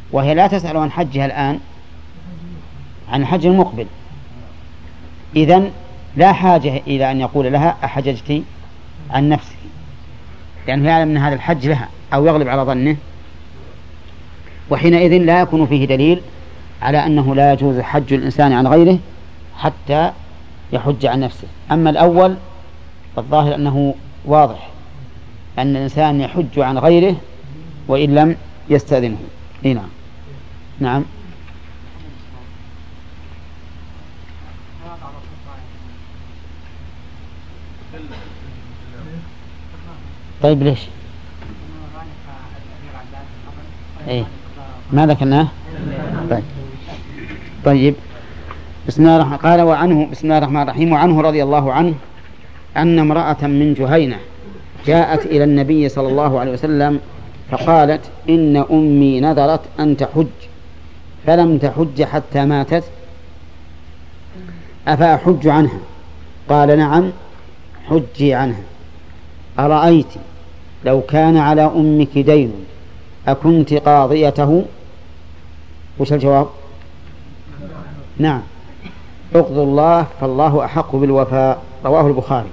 وهي لا تسأل عن حجها الآن، عن الحج المقبل، إذن لا حاجة إلى أن يقول لها أحججت عن نفسك، لأنه يعلم أن هذا الحج لها أو يغلب على ظنه، وحينئذ لا يكون فيه دليل على أنه لا يجوز حج الإنسان عن غيره حتى يحج عن نفسه. أما الأول فالظاهر أنه واضح أن الإنسان يحج عن غيره وإن لم يستأذنه. إيه نعم. نعم. طيب ليش؟ إيه ما ذكرناه؟ طيب. طيب بسم الله الرحمن قال وعنه بسم الله الرحمن الرحيم وعنه رضي الله عنه أن امرأة من جهينة جاءت إلى النبي صلى الله عليه وسلم فقالت إن أمي نذرت أن تحج فلم تحج حتى ماتت أفأحج عنها؟ قال نعم حجي عنها. أرأيت لو كان على أمك دين أكنت قاضيته؟ وش الجواب؟ نعم اقضوا الله فالله أحق بالوفاء. رواه البخاري.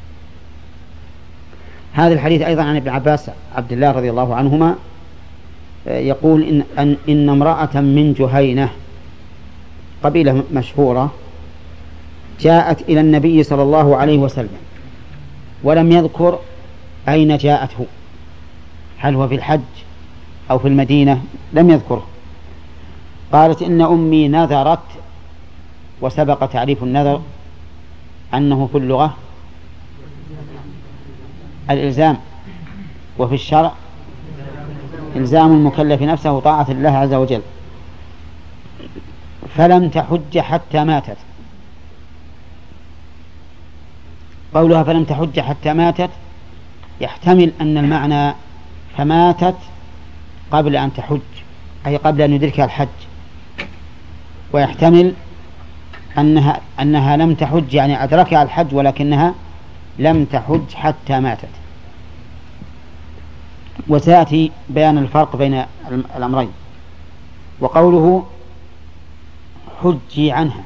هذا الحديث أيضا عن ابن عباس عبد الله رضي الله عنهما يقول إن, أن, إن امرأة من جهينة قبيلة مشهورة جاءت إلى النبي صلى الله عليه وسلم ولم يذكر أين جاءته، هل هو في الحج أو في المدينة، لم يذكره. قالت إن أمي نذرت، وسبق تعريف النذر أنه في اللغة الإلزام، وفي الشرع إلزام المكلف نفسه طاعة الله عز وجل. فلم تحج حتى ماتت. قولها فلم تحج حتى ماتت يحتمل أن المعنى فماتت قبل أن تحج، أي قبل أن يدركها الحج، ويحتمل أنها, أنها لم تحج يعني أدركها الحج ولكنها لم تحج حتى ماتت. وسيأتي بيان الفرق بين الأمرين. وقوله حجي عنها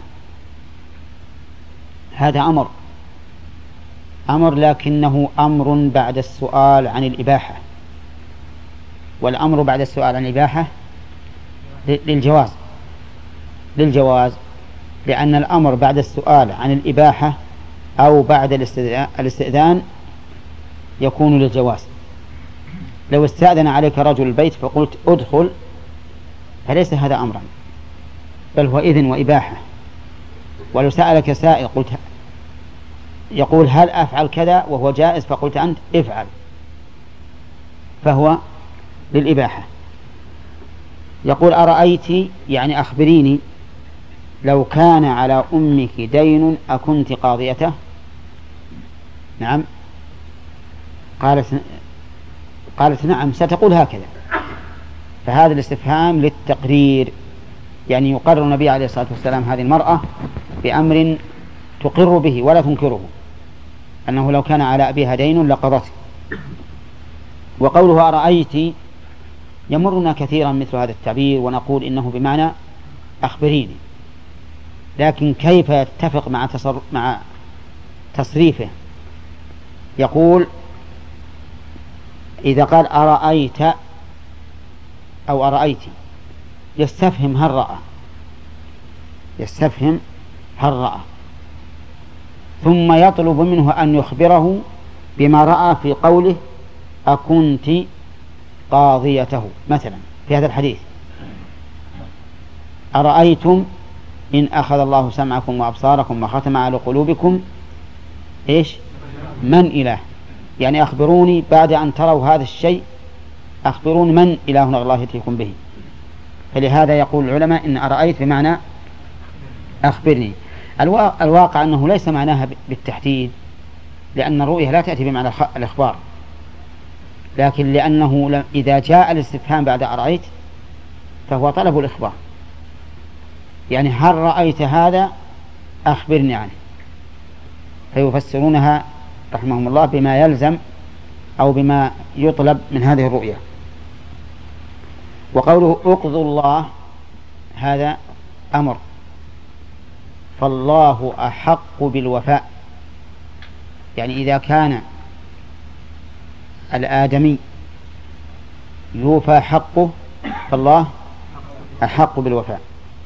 هذا أمر أمر لكنه أمر بعد السؤال عن الإباحة، والأمر بعد السؤال عن الإباحة للجواز للجواز لأن الأمر بعد السؤال عن الإباحة أو بعد الاستئذان يكون للجواز. لو استأذن عليك رجل البيت فقلت أدخل فليس هذا أمرا، بل هو إذن وإباحة. ولو سألك سائل قلت يقول هل أفعل كذا وهو جائز فقلت أنت افعل، فهو للإباحة. يقول أرأيت يعني أخبريني لو كان على أمك دين أكنت قاضيته؟ نعم. قالت قالت نعم ستقول هكذا. فهذا الاستفهام للتقرير، يعني يقرر النبي عليه الصلاة والسلام هذه المرأة بأمر تقر به ولا تنكره، أنه لو كان على أبيها دين لقضته. وقوله أرأيت يمرنا كثيرا مثل هذا التعبير ونقول إنه بمعنى أخبريني، لكن كيف يتفق مع تصر... مع تصريفه؟ يقول إذا قال أرأيت أو أرأيت يستفهم هل رأى يستفهم هل رأى ثم يطلب منه أن يخبره بما رأى في قوله أكنت قاضيته مثلا في هذا الحديث. أرأيتم إن أخذ الله سمعكم وأبصاركم وختم على قلوبكم إيش من إله، يعني أخبروني بعد أن تروا هذا الشيء أخبروني من إله الله يأتيكم به. فلهذا يقول العلماء إن أرأيت بمعنى أخبرني. الواقع أنه ليس معناها بالتحديد، لأن الرؤية لا تأتي بمعنى الإخبار، لكن لأنه إذا جاء الاستفهام بعد أرأيت فهو طلب الإخبار، يعني هل رأيت هذا أخبرني عنه، فيفسرونها رحمهم الله بما يلزم أو بما يطلب من هذه الرؤية. وقوله اقضوا الله هذا أمر، فالله أحق بالوفاء، يعني إذا كان الآدمي يوفى حقه فالله أحق بالوفاء.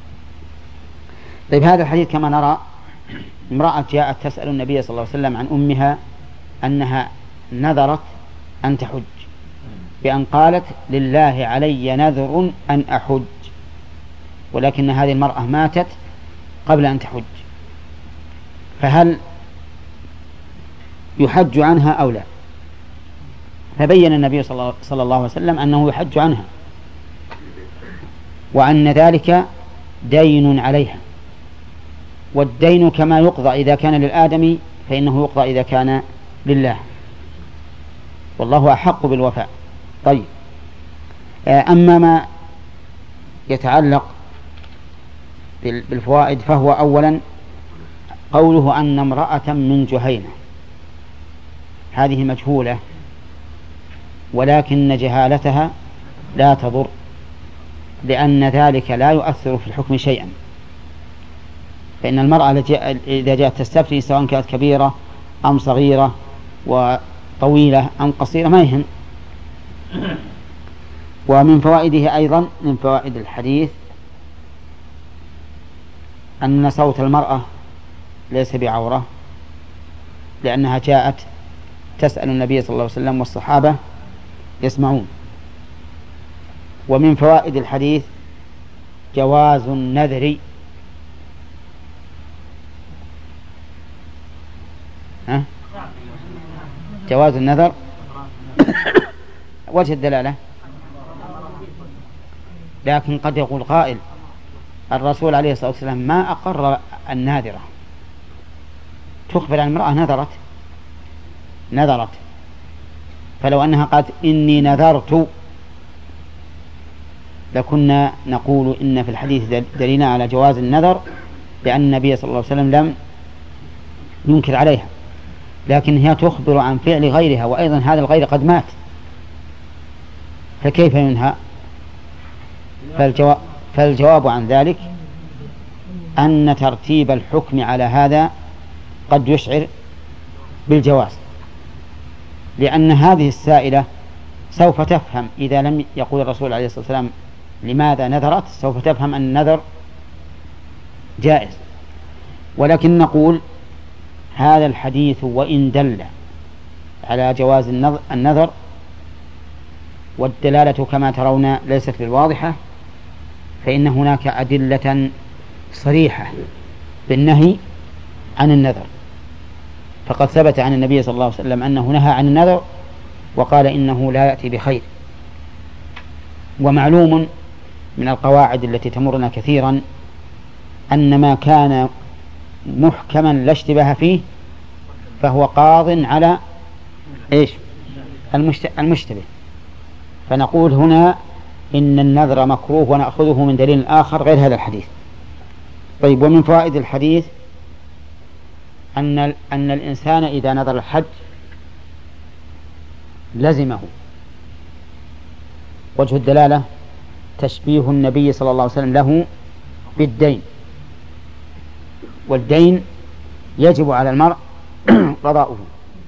طيب هذا الحديث كما نرى امرأة جاءت تسأل النبي صلى الله عليه وسلم عن أمها أنها نذرت أن تحج، بأن قالت لله علي نذر أن أحج، ولكن هذه المرأة ماتت قبل أن تحج، فهل يحج عنها أو لا؟ فبين النبي صلى الله عليه وسلم أنه يحج عنها، وأن ذلك دين عليها، والدين كما يقضى إذا كان للآدمي فإنه يقضى إذا كان لله، والله أحق بالوفاء. طيب أما ما يتعلق بالفوائد فهو أولا قوله أن امرأة من جهينة، هذه مجهولة، ولكن جهالتها لا تضر، لأن ذلك لا يؤثر في الحكم شيئا، فإن المرأة إذا جاءت تستفتي سواء كانت كبيرة أم صغيرة وطويلة أم قصيرة ما يهم. ومن فوائده أيضا من فوائد الحديث أن صوت المرأة ليس بعورة، لأنها جاءت تسأل النبي صلى الله عليه وسلم والصحابة يسمعون. ومن فوائد الحديث جواز النذر ها؟ جواز النذر وجه الدلالة، لكن قد يقول قائل الرسول عليه الصلاة والسلام ما أقر الناذرة، تخبر عن امرأة نذرت نذرت فلو أنها قالت إني نذرت لكنا نقول إن في الحديث دليل على جواز النذر، لأن النبي صلى الله عليه وسلم لم ينكر عليها، لكن هي تخبر عن فعل غيرها، وأيضا هذا الغير قد مات، فكيف ينهى؟ فالجواب, فالجواب عن ذلك أن ترتيب الحكم على هذا قد يشعر بالجواز، لأن هذه السائلة سوف تفهم إذا لم يقول الرسول عليه الصلاة والسلام لماذا نذرت، سوف تفهم أن النذر جائز. ولكن نقول هذا الحديث وإن دل على جواز النذر، والدلالة كما ترون ليست بالواضحة، فإن هناك أدلة صريحة بالنهي عن النذر، فقد ثبت عن النبي صلى الله عليه وسلم أنه نهى عن النذر وقال إنه لا يأتي بخير. ومعلوم من القواعد التي تمرنا كثيرا أن ما كان محكما لا اشتباه فيه فهو قاض على إيش؟ المشتبه. فنقول هنا إن النذر مكروه ونأخذه من دليل آخر غير هذا الحديث. طيب ومن فوائد الحديث أن أن الإنسان إذا نذر الحج لزمه. وجه الدلالة تشبيه النبي صلى الله عليه وسلم له بالدين، والدين يجب على المرء قضاؤه.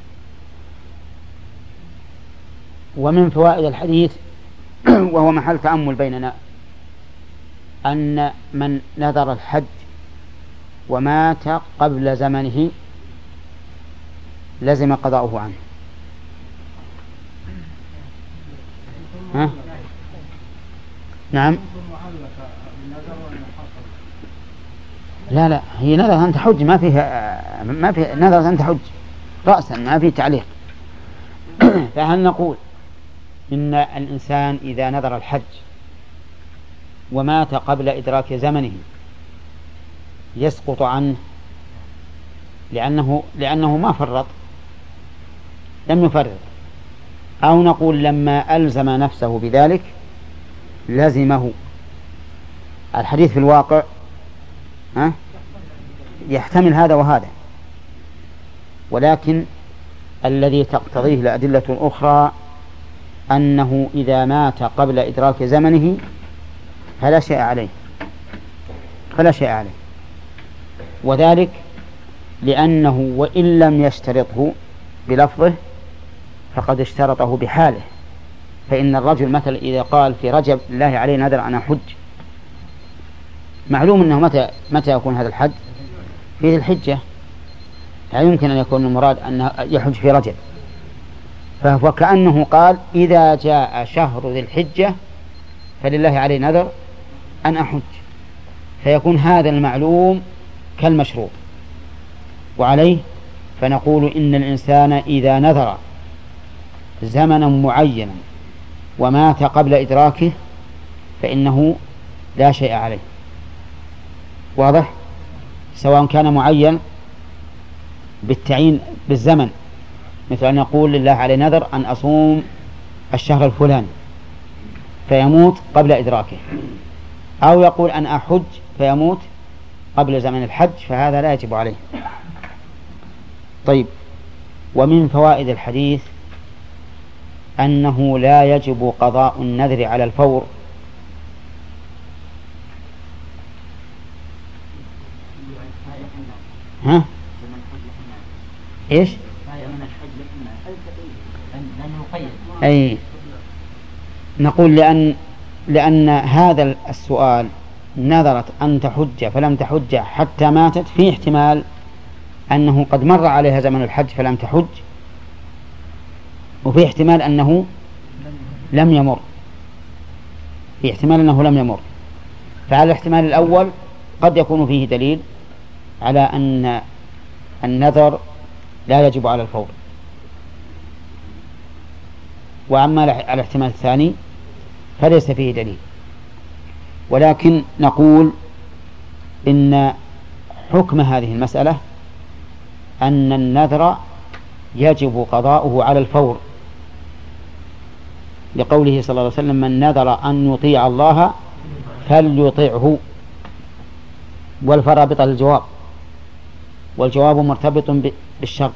ومن فوائد الحديث وهو محل تأمل بيننا أن من نذر الحج ومات قبل زمنه لزم قضاؤه عنه. ها؟ نعم. لا لا هي نذر أن تحج، ما فيها ما في نذر أن تحج رأسا، ما في تعليق. فهل نقول إن الإنسان إذا نذر الحج ومات قبل إدراك زمنه يسقط عنه لأنه لأنه ما فرط، لم يفرط، أو نقول لما ألزم نفسه بذلك لزمه؟ الحديث في الواقع ها يحتمل هذا وهذا، ولكن الذي تقتضيه الأدلة الأخرى أنه إذا مات قبل إدراك زمنه فلا شيء عليه فلا شيء عليه وذلك لأنه وإن لم يشترطه بلفظه فقد اشترطه بحاله. فإن الرجل مثل إذا قال في رجب الله عليه نذر أن أحج، معلوم أنه متى متى يكون هذا الحج؟ في ذي الحجة، لا يمكن أن يكون المراد أن يحج في رجب، فهو كأنه قال إذا جاء شهر ذي الحجة فلله عليه نذر أن أحج، فيكون هذا المعلوم كالمشروط. وعليه فنقول إن الإنسان إذا نذر زمنا معينا ومات قبل إدراكه فإنه لا شيء عليه. واضح؟ سواء كان معين بالتعيين بالزمن، مثل أن يقول لله عليه نذر أن أصوم الشهر الفلاني فيموت قبل إدراكه، أو يقول أن أحج فيموت قبل زمن الحج، فهذا لا يجب عليه. طيب، ومن فوائد الحديث أنه لا يجب قضاء النذر على الفور. ها؟ إيش؟ أي نقول لأن لأن هذا السؤال نذرت أن تحج فلم تحج حتى ماتت، في احتمال أنه قد مر عليها زمن الحج فلم تحج، وفي احتمال أنه لم يمر في احتمال أنه لم يمر فعلى الاحتمال الأول قد يكون فيه دليل على أن النذر لا يجب على الفور. وأما على الاحتمال الثاني فليس فيه دليل، ولكن نقول إن حكم هذه المسألة أن النذر يجب قضاؤه على الفور، لقوله صلى الله عليه وسلم من نذر أن يطيع الله فليطيعه، والفرابط الجواب، والجواب مرتبط بالشرط،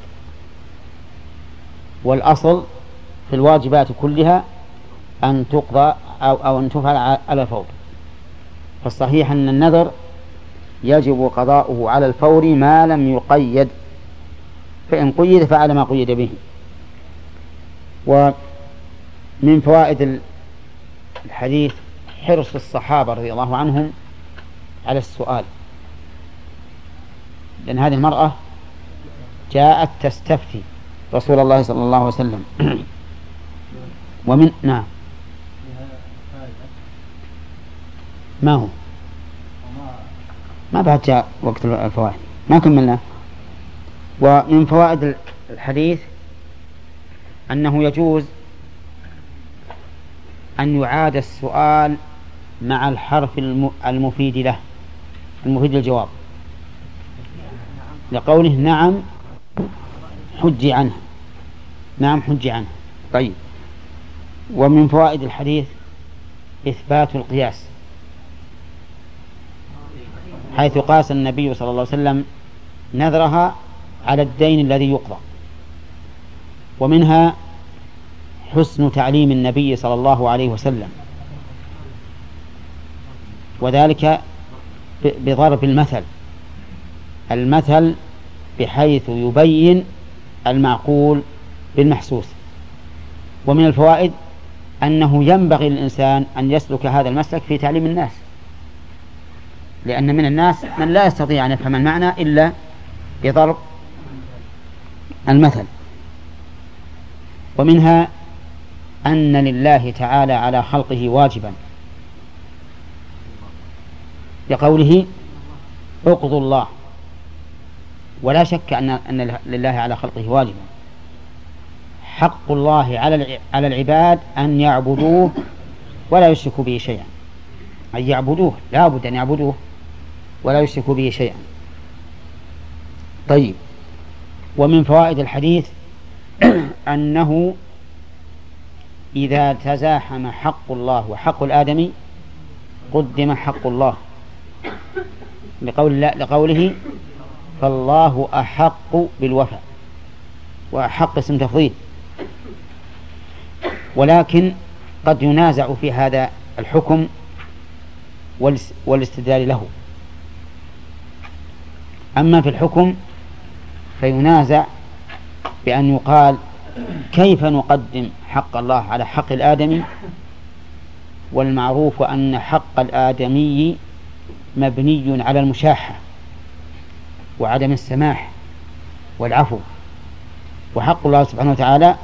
والأصل في الواجبات كلها أن تقضى أو, أو أن تفعل على الفور. فالصحيح أن النذر يجب قضاؤه على الفور ما لم يقيد، فإن قيد فعل ما قيد به. ومن فوائد الحديث حرص الصحابة رضي الله عنهم على السؤال، لأن هذه المرأة جاءت تستفتي رسول الله صلى الله عليه وسلم. ومن نعم ما هو ما بعد جاء وقت الفوائد ما كملنا. ومن فوائد الحديث أنه يجوز أن يعاد السؤال مع الحرف المفيد له، المفيد للجواب، لقوله نعم حجي عنه، نعم حجي عنه. طيب، ومن فوائد الحديث إثبات القياس، حيث قاس النبي صلى الله عليه وسلم نذرها على الدين الذي يقضى. ومنها حسن تعليم النبي صلى الله عليه وسلم، وذلك بضرب المثل المثل بحيث يبين المعقول بالمحسوس. ومن الفوائد أنه ينبغي للإنسان أن يسلك هذا المسلك في تعليم الناس، لأن من الناس من لا يستطيع أن يفهم المعنى إلا بضرب المثل. ومنها أن لله تعالى على خلقه واجبا، لقوله اقضوا الله، ولا شك أن أن لله على خلقه واجبا. حق الله على على العباد أن يعبدوه ولا يشركوا به شيئا، أن يعبدوه، لا بد أن يعبدوه ولا يشركوا به شيئا. طيب، ومن فوائد الحديث أنه إذا تزاحم حق الله وحق الآدمي قدم حق الله، لقول لا لقوله فالله أحق بالوفاء، وأحق اسم تفضيل. ولكن قد ينازع في هذا الحكم والاستدلال له. أما في الحكم فينازع بأن يقال كيف نقدم حق الله على حق الآدمي، والمعروف أن حق الآدمي مبني على المشاحة وعدم السماح والعفو، وحق الله سبحانه وتعالى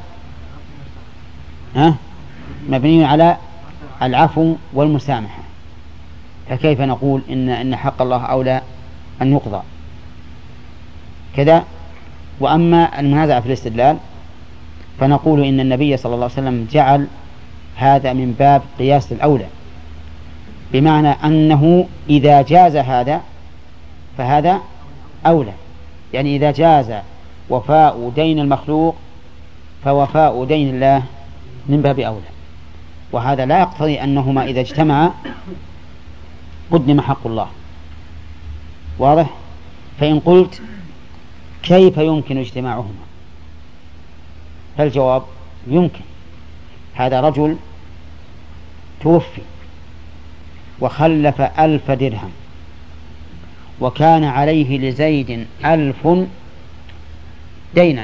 مبني على العفو والمسامحة، فكيف نقول إن, إن حق الله أولى أن يقضى كذا؟ وأما المنازعة في الاستدلال فنقول إن النبي صلى الله عليه وسلم جعل هذا من باب قياس الأولى، بمعنى أنه إذا جاز هذا فهذا أولى، يعني إذا جاز وفاء دين المخلوق فوفاء دين الله من باب أولى. وهذا لا يقتضي أنهما إذا اجتمعا قدم حق الله. واضح؟ فإن قلت كيف يمكن اجتماعهما؟ فالجواب يمكن. هذا رجل توفي وخلف ألف درهم، وكان عليه لزيد ألف دينا،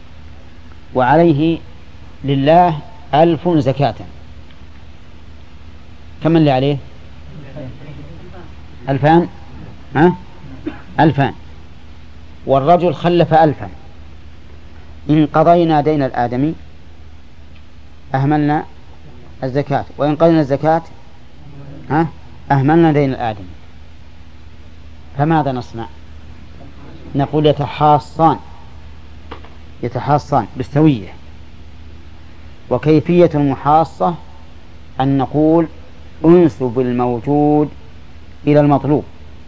وعليه لله ألف زكاة. كم اللي عليه؟ ألفان. ها؟ ألفان، والرجل خلف ألفا. إن قضينا دين الآدمي أهملنا الزكاة، وإن قضينا الزكاة ها أهملنا دين الآدمي، فماذا نصنع؟ نقول يتحاصان يتحاصان بالسوية. وكيفية المحاصة أن نقول انسب الموجود إلى المطلوب.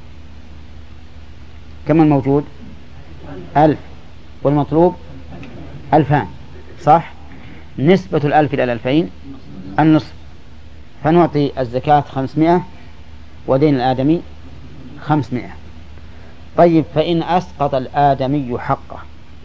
كم الموجود؟ ألف، والمطلوب ألفان، صح؟ نسبة الألف إلى الألفين النصف، فنعطي الزكاة خمسمائة ودين الآدمي خمسمائة. طيب، فإن أسقط الآدمي حقه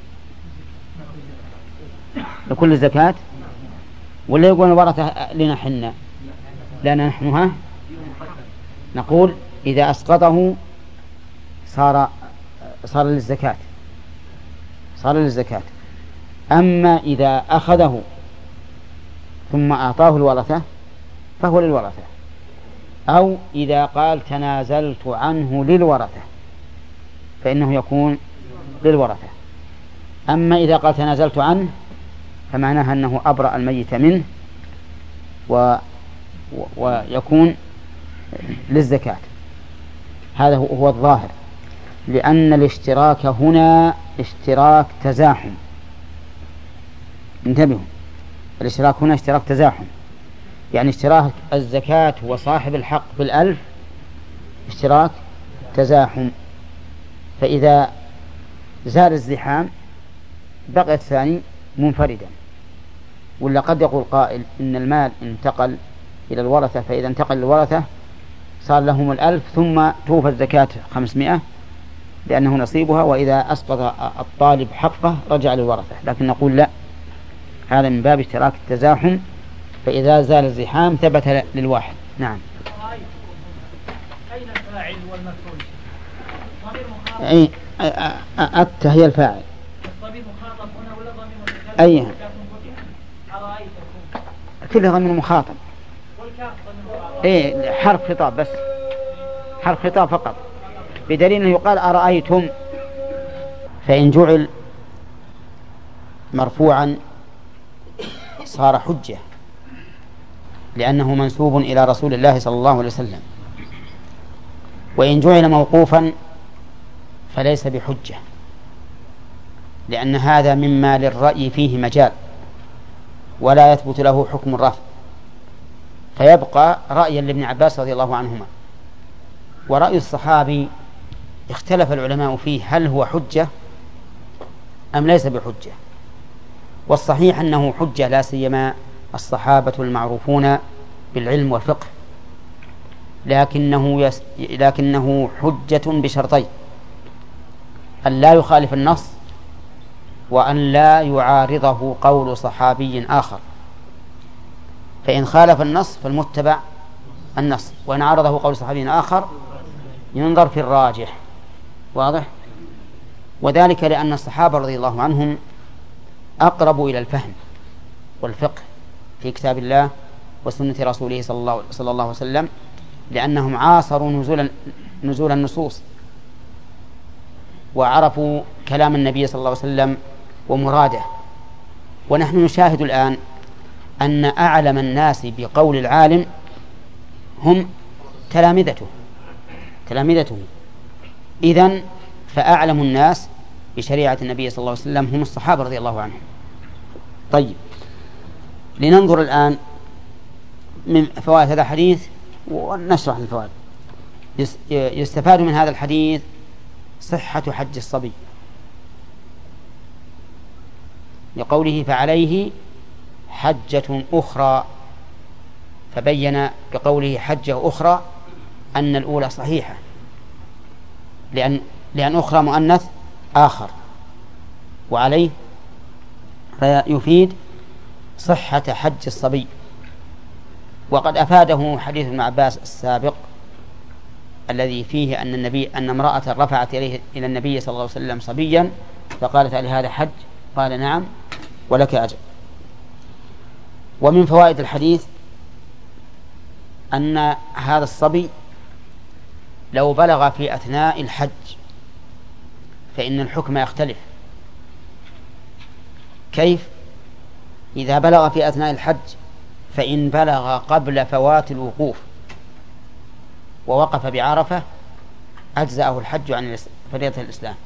لكل الزكاة، ولا يقول الورثة لنا حنا لنا نحنها؟ نقول إذا أسقطه صار صار للزكاة صار للزكاة. أما إذا أخذه ثم أعطاه الورثة فهو للورثة، أو إذا قال تنازلت عنه للورثة فإنه يكون للورثة. أما إذا قال تنازلت عنه فمعناها أنه أبرأ الميت منه و... ويكون للزكاة. هذا هو الظاهر، لأن الاشتراك هنا اشتراك تزاحم. انتبهوا، الاشتراك هنا اشتراك تزاحم، يعني اشتراك الزكاة وصاحب الحق بالألف اشتراك تزاحم. فإذا زال الزحام بقي الثاني منفردا. ولا قد يقول قائل إن المال انتقل إلى الورثة، فإذا انتقل للورثة صار لهم الألف ثم توفى الزكاة خمسمائة لأنه نصيبها، وإذا أسقط الطالب حقه رجع للورثة. لكن نقول لا، هذا من باب اشتراك التزاحم، فإذا زال الزحام ثبت للواحد. نعم. أين الفاعل والمفعول؟ أي أت هي الفاعل. الضمير مخاطب هنا ولا ضمير متكلم؟ أيها أرأيتكم كلها ضمير مخاطب. والكاف ضمير مخاطب. إيه، حرف خطاب بس، حرف خطاب فقط، بدليل أنه يقال أرأيتم. فإن جعل مرفوعا صار حجة لأنه منسوب إلى رسول الله صلى الله عليه وسلم، وإن جعل موقوفا فليس بحجة، لأن هذا مما للرأي فيه مجال ولا يثبت له حكم الرفع، فيبقى رأيا لابن عباس رضي الله عنهما. ورأي الصحابي اختلف العلماء فيه هل هو حجة أم ليس بحجة، والصحيح أنه حجة، لا سيما الصحابة المعروفون بالعلم والفقه، لكنه يس... لكنه حجة بشرطين: أن لا يخالف النص، وأن لا يعارضه قول صحابي آخر. فإن خالف النص فالمتبع النص، وإن عارضه قول صحابي آخر ينظر في الراجح. واضح؟ وذلك لأن الصحابة رضي الله عنهم أقرب إلى الفهم والفقه في كتاب الله وسنة رسوله صلى الله, صلى الله عليه وسلم، لأنهم عاصروا نزول, نزول النصوص وعرفوا كلام النبي صلى الله عليه وسلم ومراده. ونحن نشاهد الآن أن أعلم الناس بقول العالم هم تلامذته تلامذته إذن فأعلم الناس بشريعة النبي صلى الله عليه وسلم هم الصحابة رضي الله عنهم. طيب، لننظر الآن من فوائد هذا الحديث ونشرح الفوائد. يستفاد من هذا الحديث صحة حج الصبي لقوله فعليه حجة أخرى، فبين بقوله حجة أخرى أن الأولى صحيحة، لأن, لأن أخرى مؤنث آخر، وعليه فيفيد صحة حج الصبي. وقد أفاده حديث ابن عباس السابق الذي فيه أن النبي أن امرأة رفعت إليه إلى النبي صلى الله عليه وسلم صبيا فقالت هل هذا حج؟ قال نعم ولك أجر. ومن فوائد الحديث أن هذا الصبي لو بلغ في أثناء الحج فإن الحكم يختلف. كيف؟ إذا بلغ في أثناء الحج فإن بلغ قبل فوات الوقوف ووقف بعرفة أجزأه الحج عن فريضة الإسلام،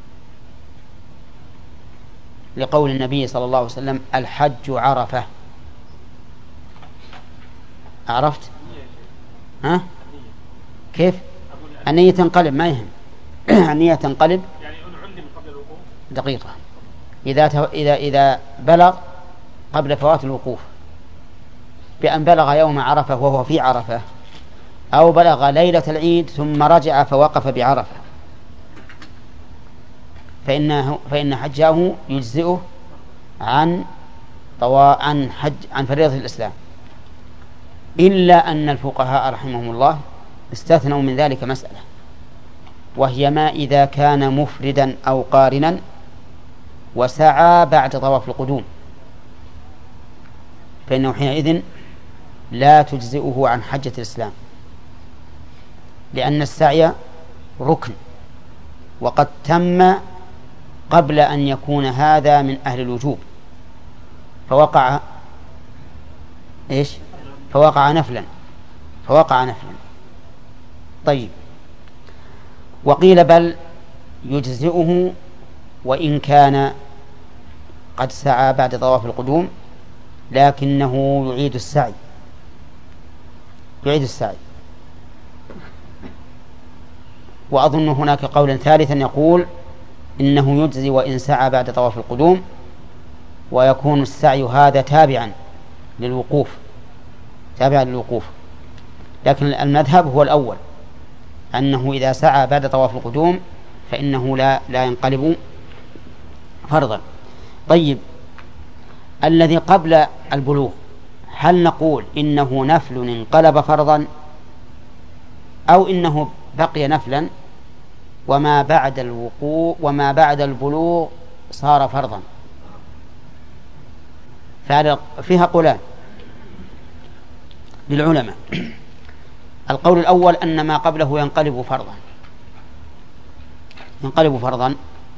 لقول النبي صلى الله عليه وسلم الحج عرفة. عرفت؟ ها؟ كيف؟ النية تنقلب، ما يهم. النية تنقلب دقيقة إذا إذا إذا بلغ قبل فوات الوقوف بأن بلغ يوم عرفة وهو في عرفة، أو بلغ ليلة العيد ثم رجع فوقف بعرفة، فإنه فإن حجه يجزئه عن طوا عن حج عن فريضة الإسلام، إلا أن الفقهاء رحمهم الله استثنوا من ذلك مسألة، وهي ما إذا كان مفردا أو قارنا وسعى بعد طواف القدوم، فإنه حينئذ لا تجزئه عن حجة الإسلام، لأن السعي ركن وقد تم قبل أن يكون هذا من أهل الوجوب، فوقع إيش؟ فوقع نفلا فوقع نفلا طيب، وقيل بل يجزئه وإن كان قد سعى بعد طواف القدوم، لكنه يعيد السعي يعيد السعي وأظن هناك قولا ثالثا يقول إنه يجزي وإن سعى بعد طواف القدوم، ويكون السعي هذا تابعا للوقوف تابعا للوقوف لكن المذهب هو الأول، أنه إذا سعى بعد طواف القدوم فإنه لا لا ينقلب فرضا. طيب، الذي قبل البلوغ هل نقول إنه نفل انقلب فرضا، أو إنه بقي نفلا وما بعد الوقوع وما بعد البلوغ صار فرضا؟ فيها قولان للعلماء. القول الأول أن ما قبله ينقلب فرضا ينقلب فرضا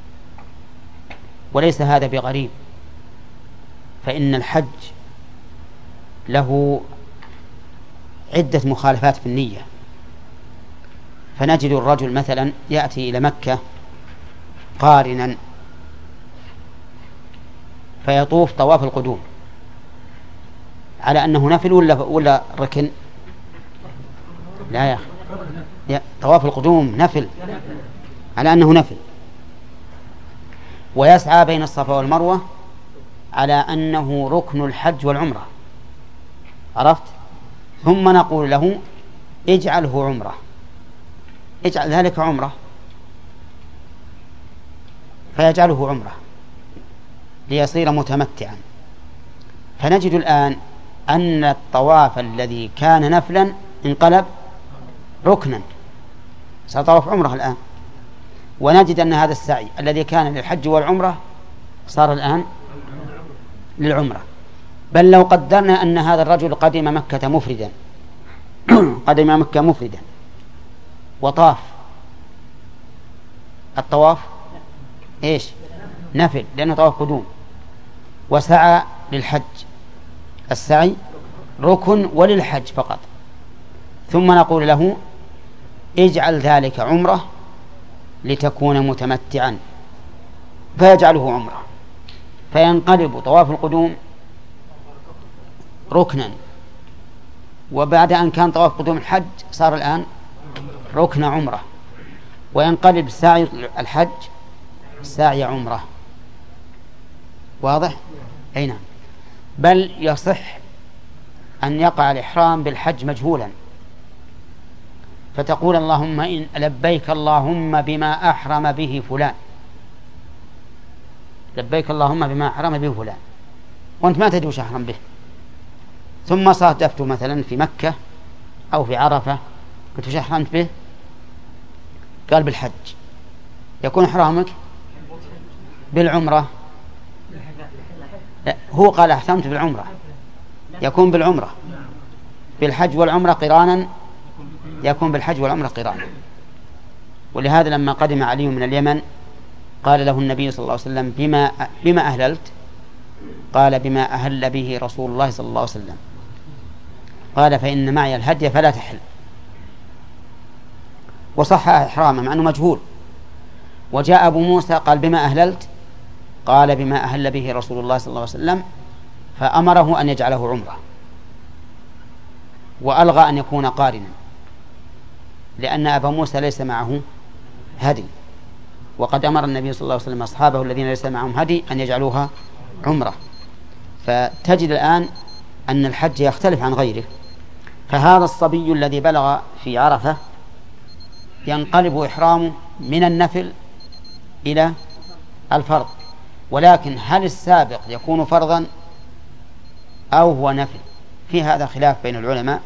وليس هذا بغريب، فإن الحج له عدة مخالفات في النية، فنجد الرجل مثلا يأتي إلى مكة قارنا فيطوف طواف القدوم على أنه نفل ولا ولا ركن؟ لا يا أخي، طواف القدوم نفل على أنه نفل، ويسعى بين الصفا والمروة على أنه ركن الحج والعمرة. عرفت؟ ثم نقول له اجعله عمرة، اجعل ذلك عمرة، فيجعله عمرة ليصير متمتعا. فنجد الآن أن الطواف الذي كان نفلا انقلب ركنا، صار طواف عمره الآن. ونجد أن هذا السعي الذي كان للحج والعمرة صار الآن للعمرة. بل لو قدرنا أن هذا الرجل قدم مكة مفردا قدم مكة مفردا وطاف، الطواف إيش؟ نفل، لأنه طواف قدوم، وسعى للحج، السعي ركن وللحج فقط. ثم نقول له اجعل ذلك عمرة لتكون متمتعا، فيجعله عمرة، فينقلب طواف القدوم ركنا، وبعد أن كان طواف قدوم الحج صار الآن ركن عمرة، وينقلب سعي الحج سعي عمرة. واضح؟ أي نعم. بل يصح أن يقع الإحرام بالحج مجهولا، فتقول اللهم إن لبيك اللهم بما أحرم به فلان، لبيك اللهم بما أحرم به فلان، وأنت ما تدري وش أحرم به، ثم صادفت مثلا في مكة أو في عرفة قلت وش أحرمت به؟ قال بالحج، يكون إحرامك بالعمرة. لا، هو قال أحرمت بالعمرة، يكون بالعمرة، بالحج والعمرة قرانا، يكون بالحج والعمرة قرانا. ولهذا لما قدم علي من اليمن قال له النبي صلى الله عليه وسلم بما, بما أهللت؟ قال بما أهل به رسول الله صلى الله عليه وسلم. قال فإن معي الهدي فلا تحل، وصح إحرامه مع أنه مجهول. وجاء أبو موسى قال بما أهللت؟ قال بما أهل به رسول الله صلى الله عليه وسلم، فأمره أن يجعله عمره، وألغى أن يكون قارنا، لأن أبا موسى ليس معه هدي، وقد أمر النبي صلى الله عليه وسلم أصحابه الذين ليس معهم هدي أن يجعلوها عمره. فتجد الآن أن الحج يختلف عن غيره. فهذا الصبي الذي بلغ في عرفة ينقلب إحرامه من النفل إلى الفرض، ولكن هل السابق يكون فرضا أو هو نفل؟ في هذا خلاف بين العلماء،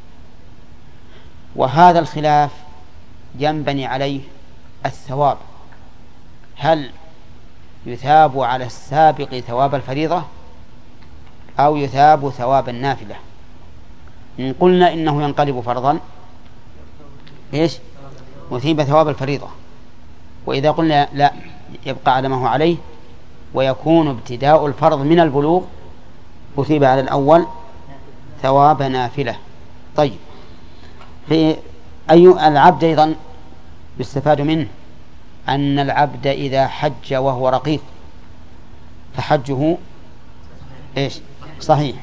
وهذا الخلاف ينبني عليه الثواب، هل يثاب على السابق ثواب الفريضة أو يثاب ثواب النافلة؟ إن قلنا إنه ينقلب فرضا إيش؟ مثيب ثواب الفريضة. وإذا قلنا لا، يبقى على ما هو عليه ويكون ابتداء الفرض من البلوغ، مثيب على الأول ثواب نافلة. طيب، في أي العبد أيضا يستفاد منه أن العبد إذا حج وهو رقيق فحجه إيش؟ صحيح.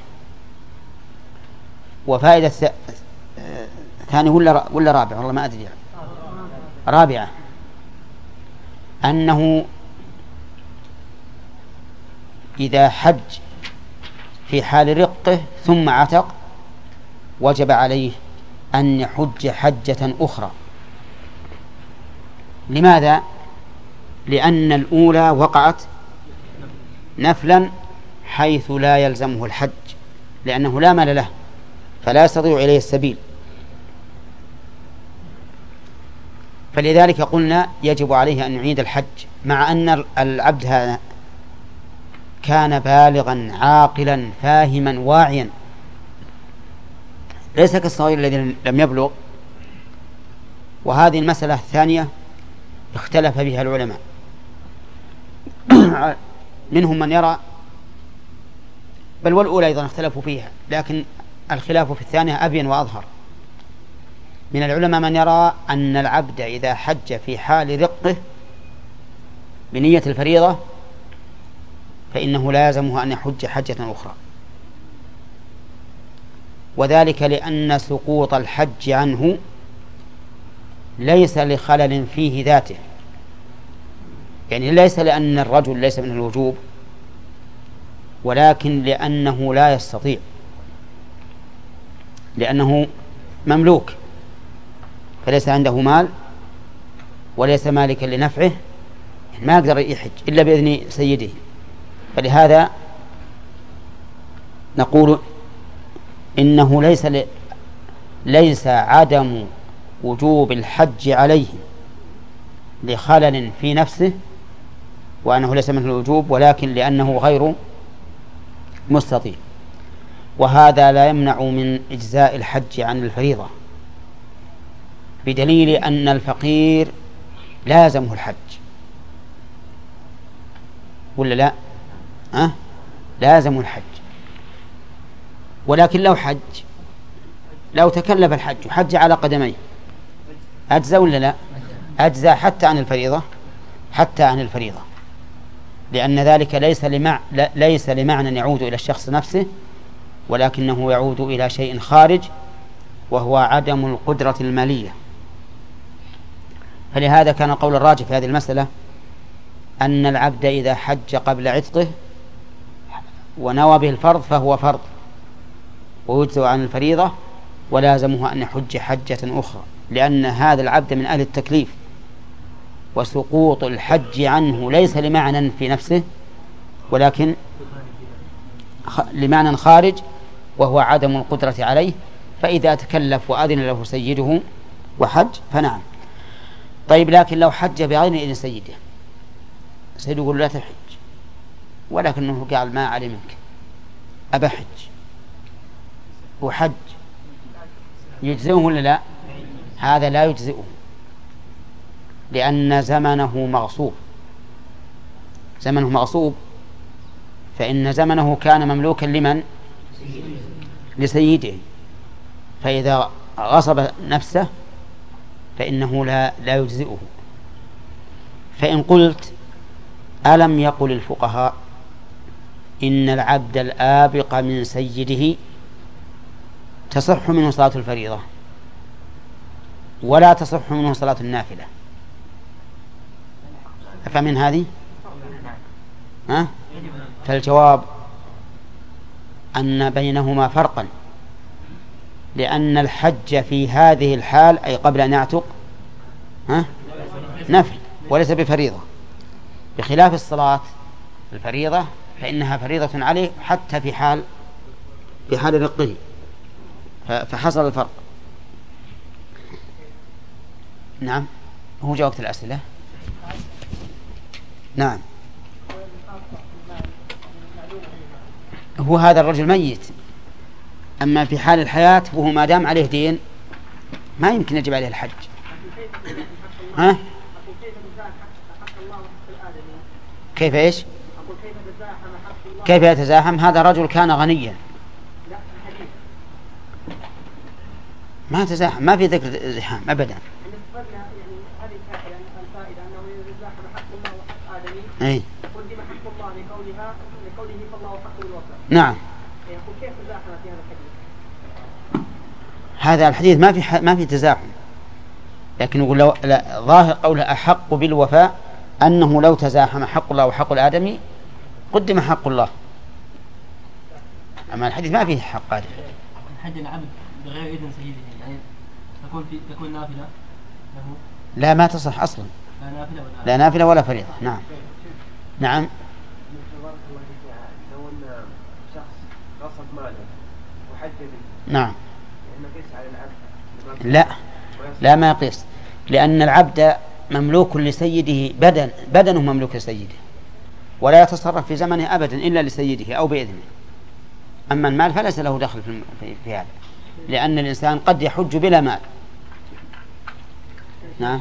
وفائدة ثانية ولا ولا رابعة؟ والله ما أدري. رابعة أنه إذا حج في حال رقه ثم عتق وجب عليه أن يحج حجة أخرى. لماذا؟ لأن الأولى وقعت نفلا حيث لا يلزمه الحج، لأنه لا مال له فلا يستطيع إليه السبيل، فلذلك قلنا يجب عليه أن يعيد الحج، مع أن العبد هذا كان بالغا عاقلا فاهما واعيا، ليس كالصغير الذي لم يبلغ. وهذه المسألة الثانية اختلف بها العلماء منهم من يرى، بل والأولى أيضا اختلفوا فيها، لكن الخلاف في الثانية أبين وأظهر. من العلماء من يرى أن العبد إذا حج في حال رقه بنية الفريضة فإنه لازمه أن يحج حجة أخرى، وذلك لأن سقوط الحج عنه ليس لخلل فيه ذاته، يعني ليس لأن الرجل ليس من الوجوب، ولكن لأنه لا يستطيع، لأنه مملوك فليس عنده مال وليس مالكا لنفعه، ما يقدر يحج إلا بإذن سيده. فلهذا نقول إنه ليس ل... ليس عدم وجوب الحج عليه لخلل في نفسه وأنه ليس مثل الوجوب، ولكن لأنه غير مستطيع، وهذا لا يمنع من إجزاء الحج عن الفريضة، بدليل أن الفقير لازمه الحج ولا لا؟ أه؟ لازمه الحج، ولكن لو حج لو تكلف الحج وحج على قدميه أجزى ولا لا؟ أجزى حتى عن الفريضة، حتى عن الفريضة، لأن ذلك ليس لمع... ليس لمعنى يعود إلى الشخص نفسه، ولكنه يعود إلى شيء خارج وهو عدم القدرة المالية. فلهذا كان قول الراجح في هذه المسألة أن العبد إذا حج قبل عتقه ونوى به الفرض فهو فرض ويجزء عن الفريضة، ولازمه أن يحج حجة أخرى، لأن هذا العبد من أهل التكليف، وسقوط الحج عنه ليس لمعنى في نفسه ولكن لمعنى خارج وهو عدم القدرة عليه، فإذا تكلف وأذن له سيده وحج فنعم. طيب لكن لو حج بغير إذن سيده، سيده يقول لا تحج ولكنه قال ما علي منك أبحج وحج، يجزئه ولا لا؟ هذا لا يجزئه، لأن زمنه مغصوب، زمنه مغصوب، فإن زمنه كان مملوكا لمن؟ لسيده، فإذا غصب نفسه فإنه لا, لا يجزئه. فإن قلت ألم يقل الفقهاء إن العبد الآبق من سيده تصح منه صلاة الفريضة ولا تصح منه صلاة النافلة، فمن هذه ها؟ فالجواب أن بينهما فرقا، لأن الحج في هذه الحال أي قبل أن يعتق ها؟ نفل وليس بفريضة، بخلاف الصلاة الفريضة فإنها فريضة عليه حتى في حال في حال رقه، فحصل الفرق. نعم، هو جاء وقت الأسئلة. نعم، هو هذا الرجل ميت، أما في حال الحياة وهو ما دام عليه دين ما يمكن يجب عليه الحج. ها؟ كيف إيش؟ كيف يتزاحم؟ هذا رجل كان غنيا ما تزاحم، ما في ذكر زحام أبدا. أي. نعم. هذا الحديث ما في ما في تزاحم، لكن يقول لو لا ظاهر قوله أحق بالوفاء أنه لو تزاحم حق الله وحق الآدمي قدم حق الله، أما الحديث ما فيه حق آدم. حج العبد بغير إذن سيده يعني تكون في تكون نافلة له؟ لا، ما تصح أصلا، لا نافلة ولا لا نافلة ولا فريضة. نعم. نعم. لو أن شخص غصب ماله وحج به نعم. على العبد لا لا ما يقيس، لأن العبد مملوك لسيده، بدن بدنه مملوك لسيده ولا يتصرف في زمنه أبدا إلا لسيده أو بإذنه. أما المال فليس له دخل في, في هذا، لأن الإنسان قد يحج بلا مال. نعم.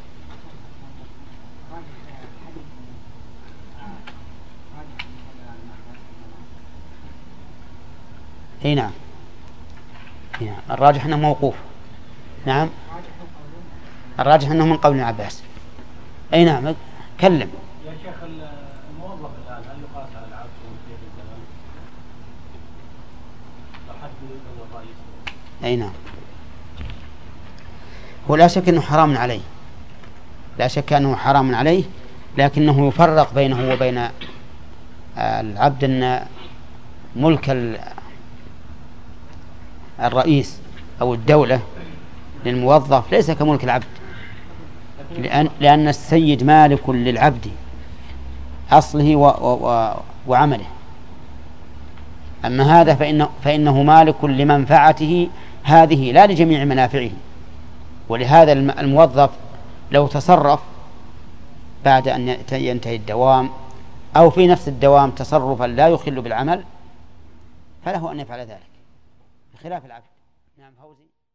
اي نعم. نعم الراجح انه موقوف. نعم الراجح انه من قول عباس. اي نعم كلم يا شيخ. الموظف الان هل يقاس على العبد في الزمن؟ حد الرئيس. اي نعم. هو لا شك انه حرام عليه، لا شك انه حرام عليه، لكنه يفرق بينه وبين العبد ان ملك الرئيس أو الدولة للموظف ليس كملك العبد، لأن, لأن السيد مالك للعبد أصله و و وعمله، أما هذا فإنه, فإنه مالك لمنفعته هذه لا لجميع منافعه. ولهذا الموظف لو تصرف بعد أن ينتهي الدوام أو في نفس الدوام تصرفا لا يخل بالعمل فله أن يفعل ذلك بخلاف العبد. نعم فوزي.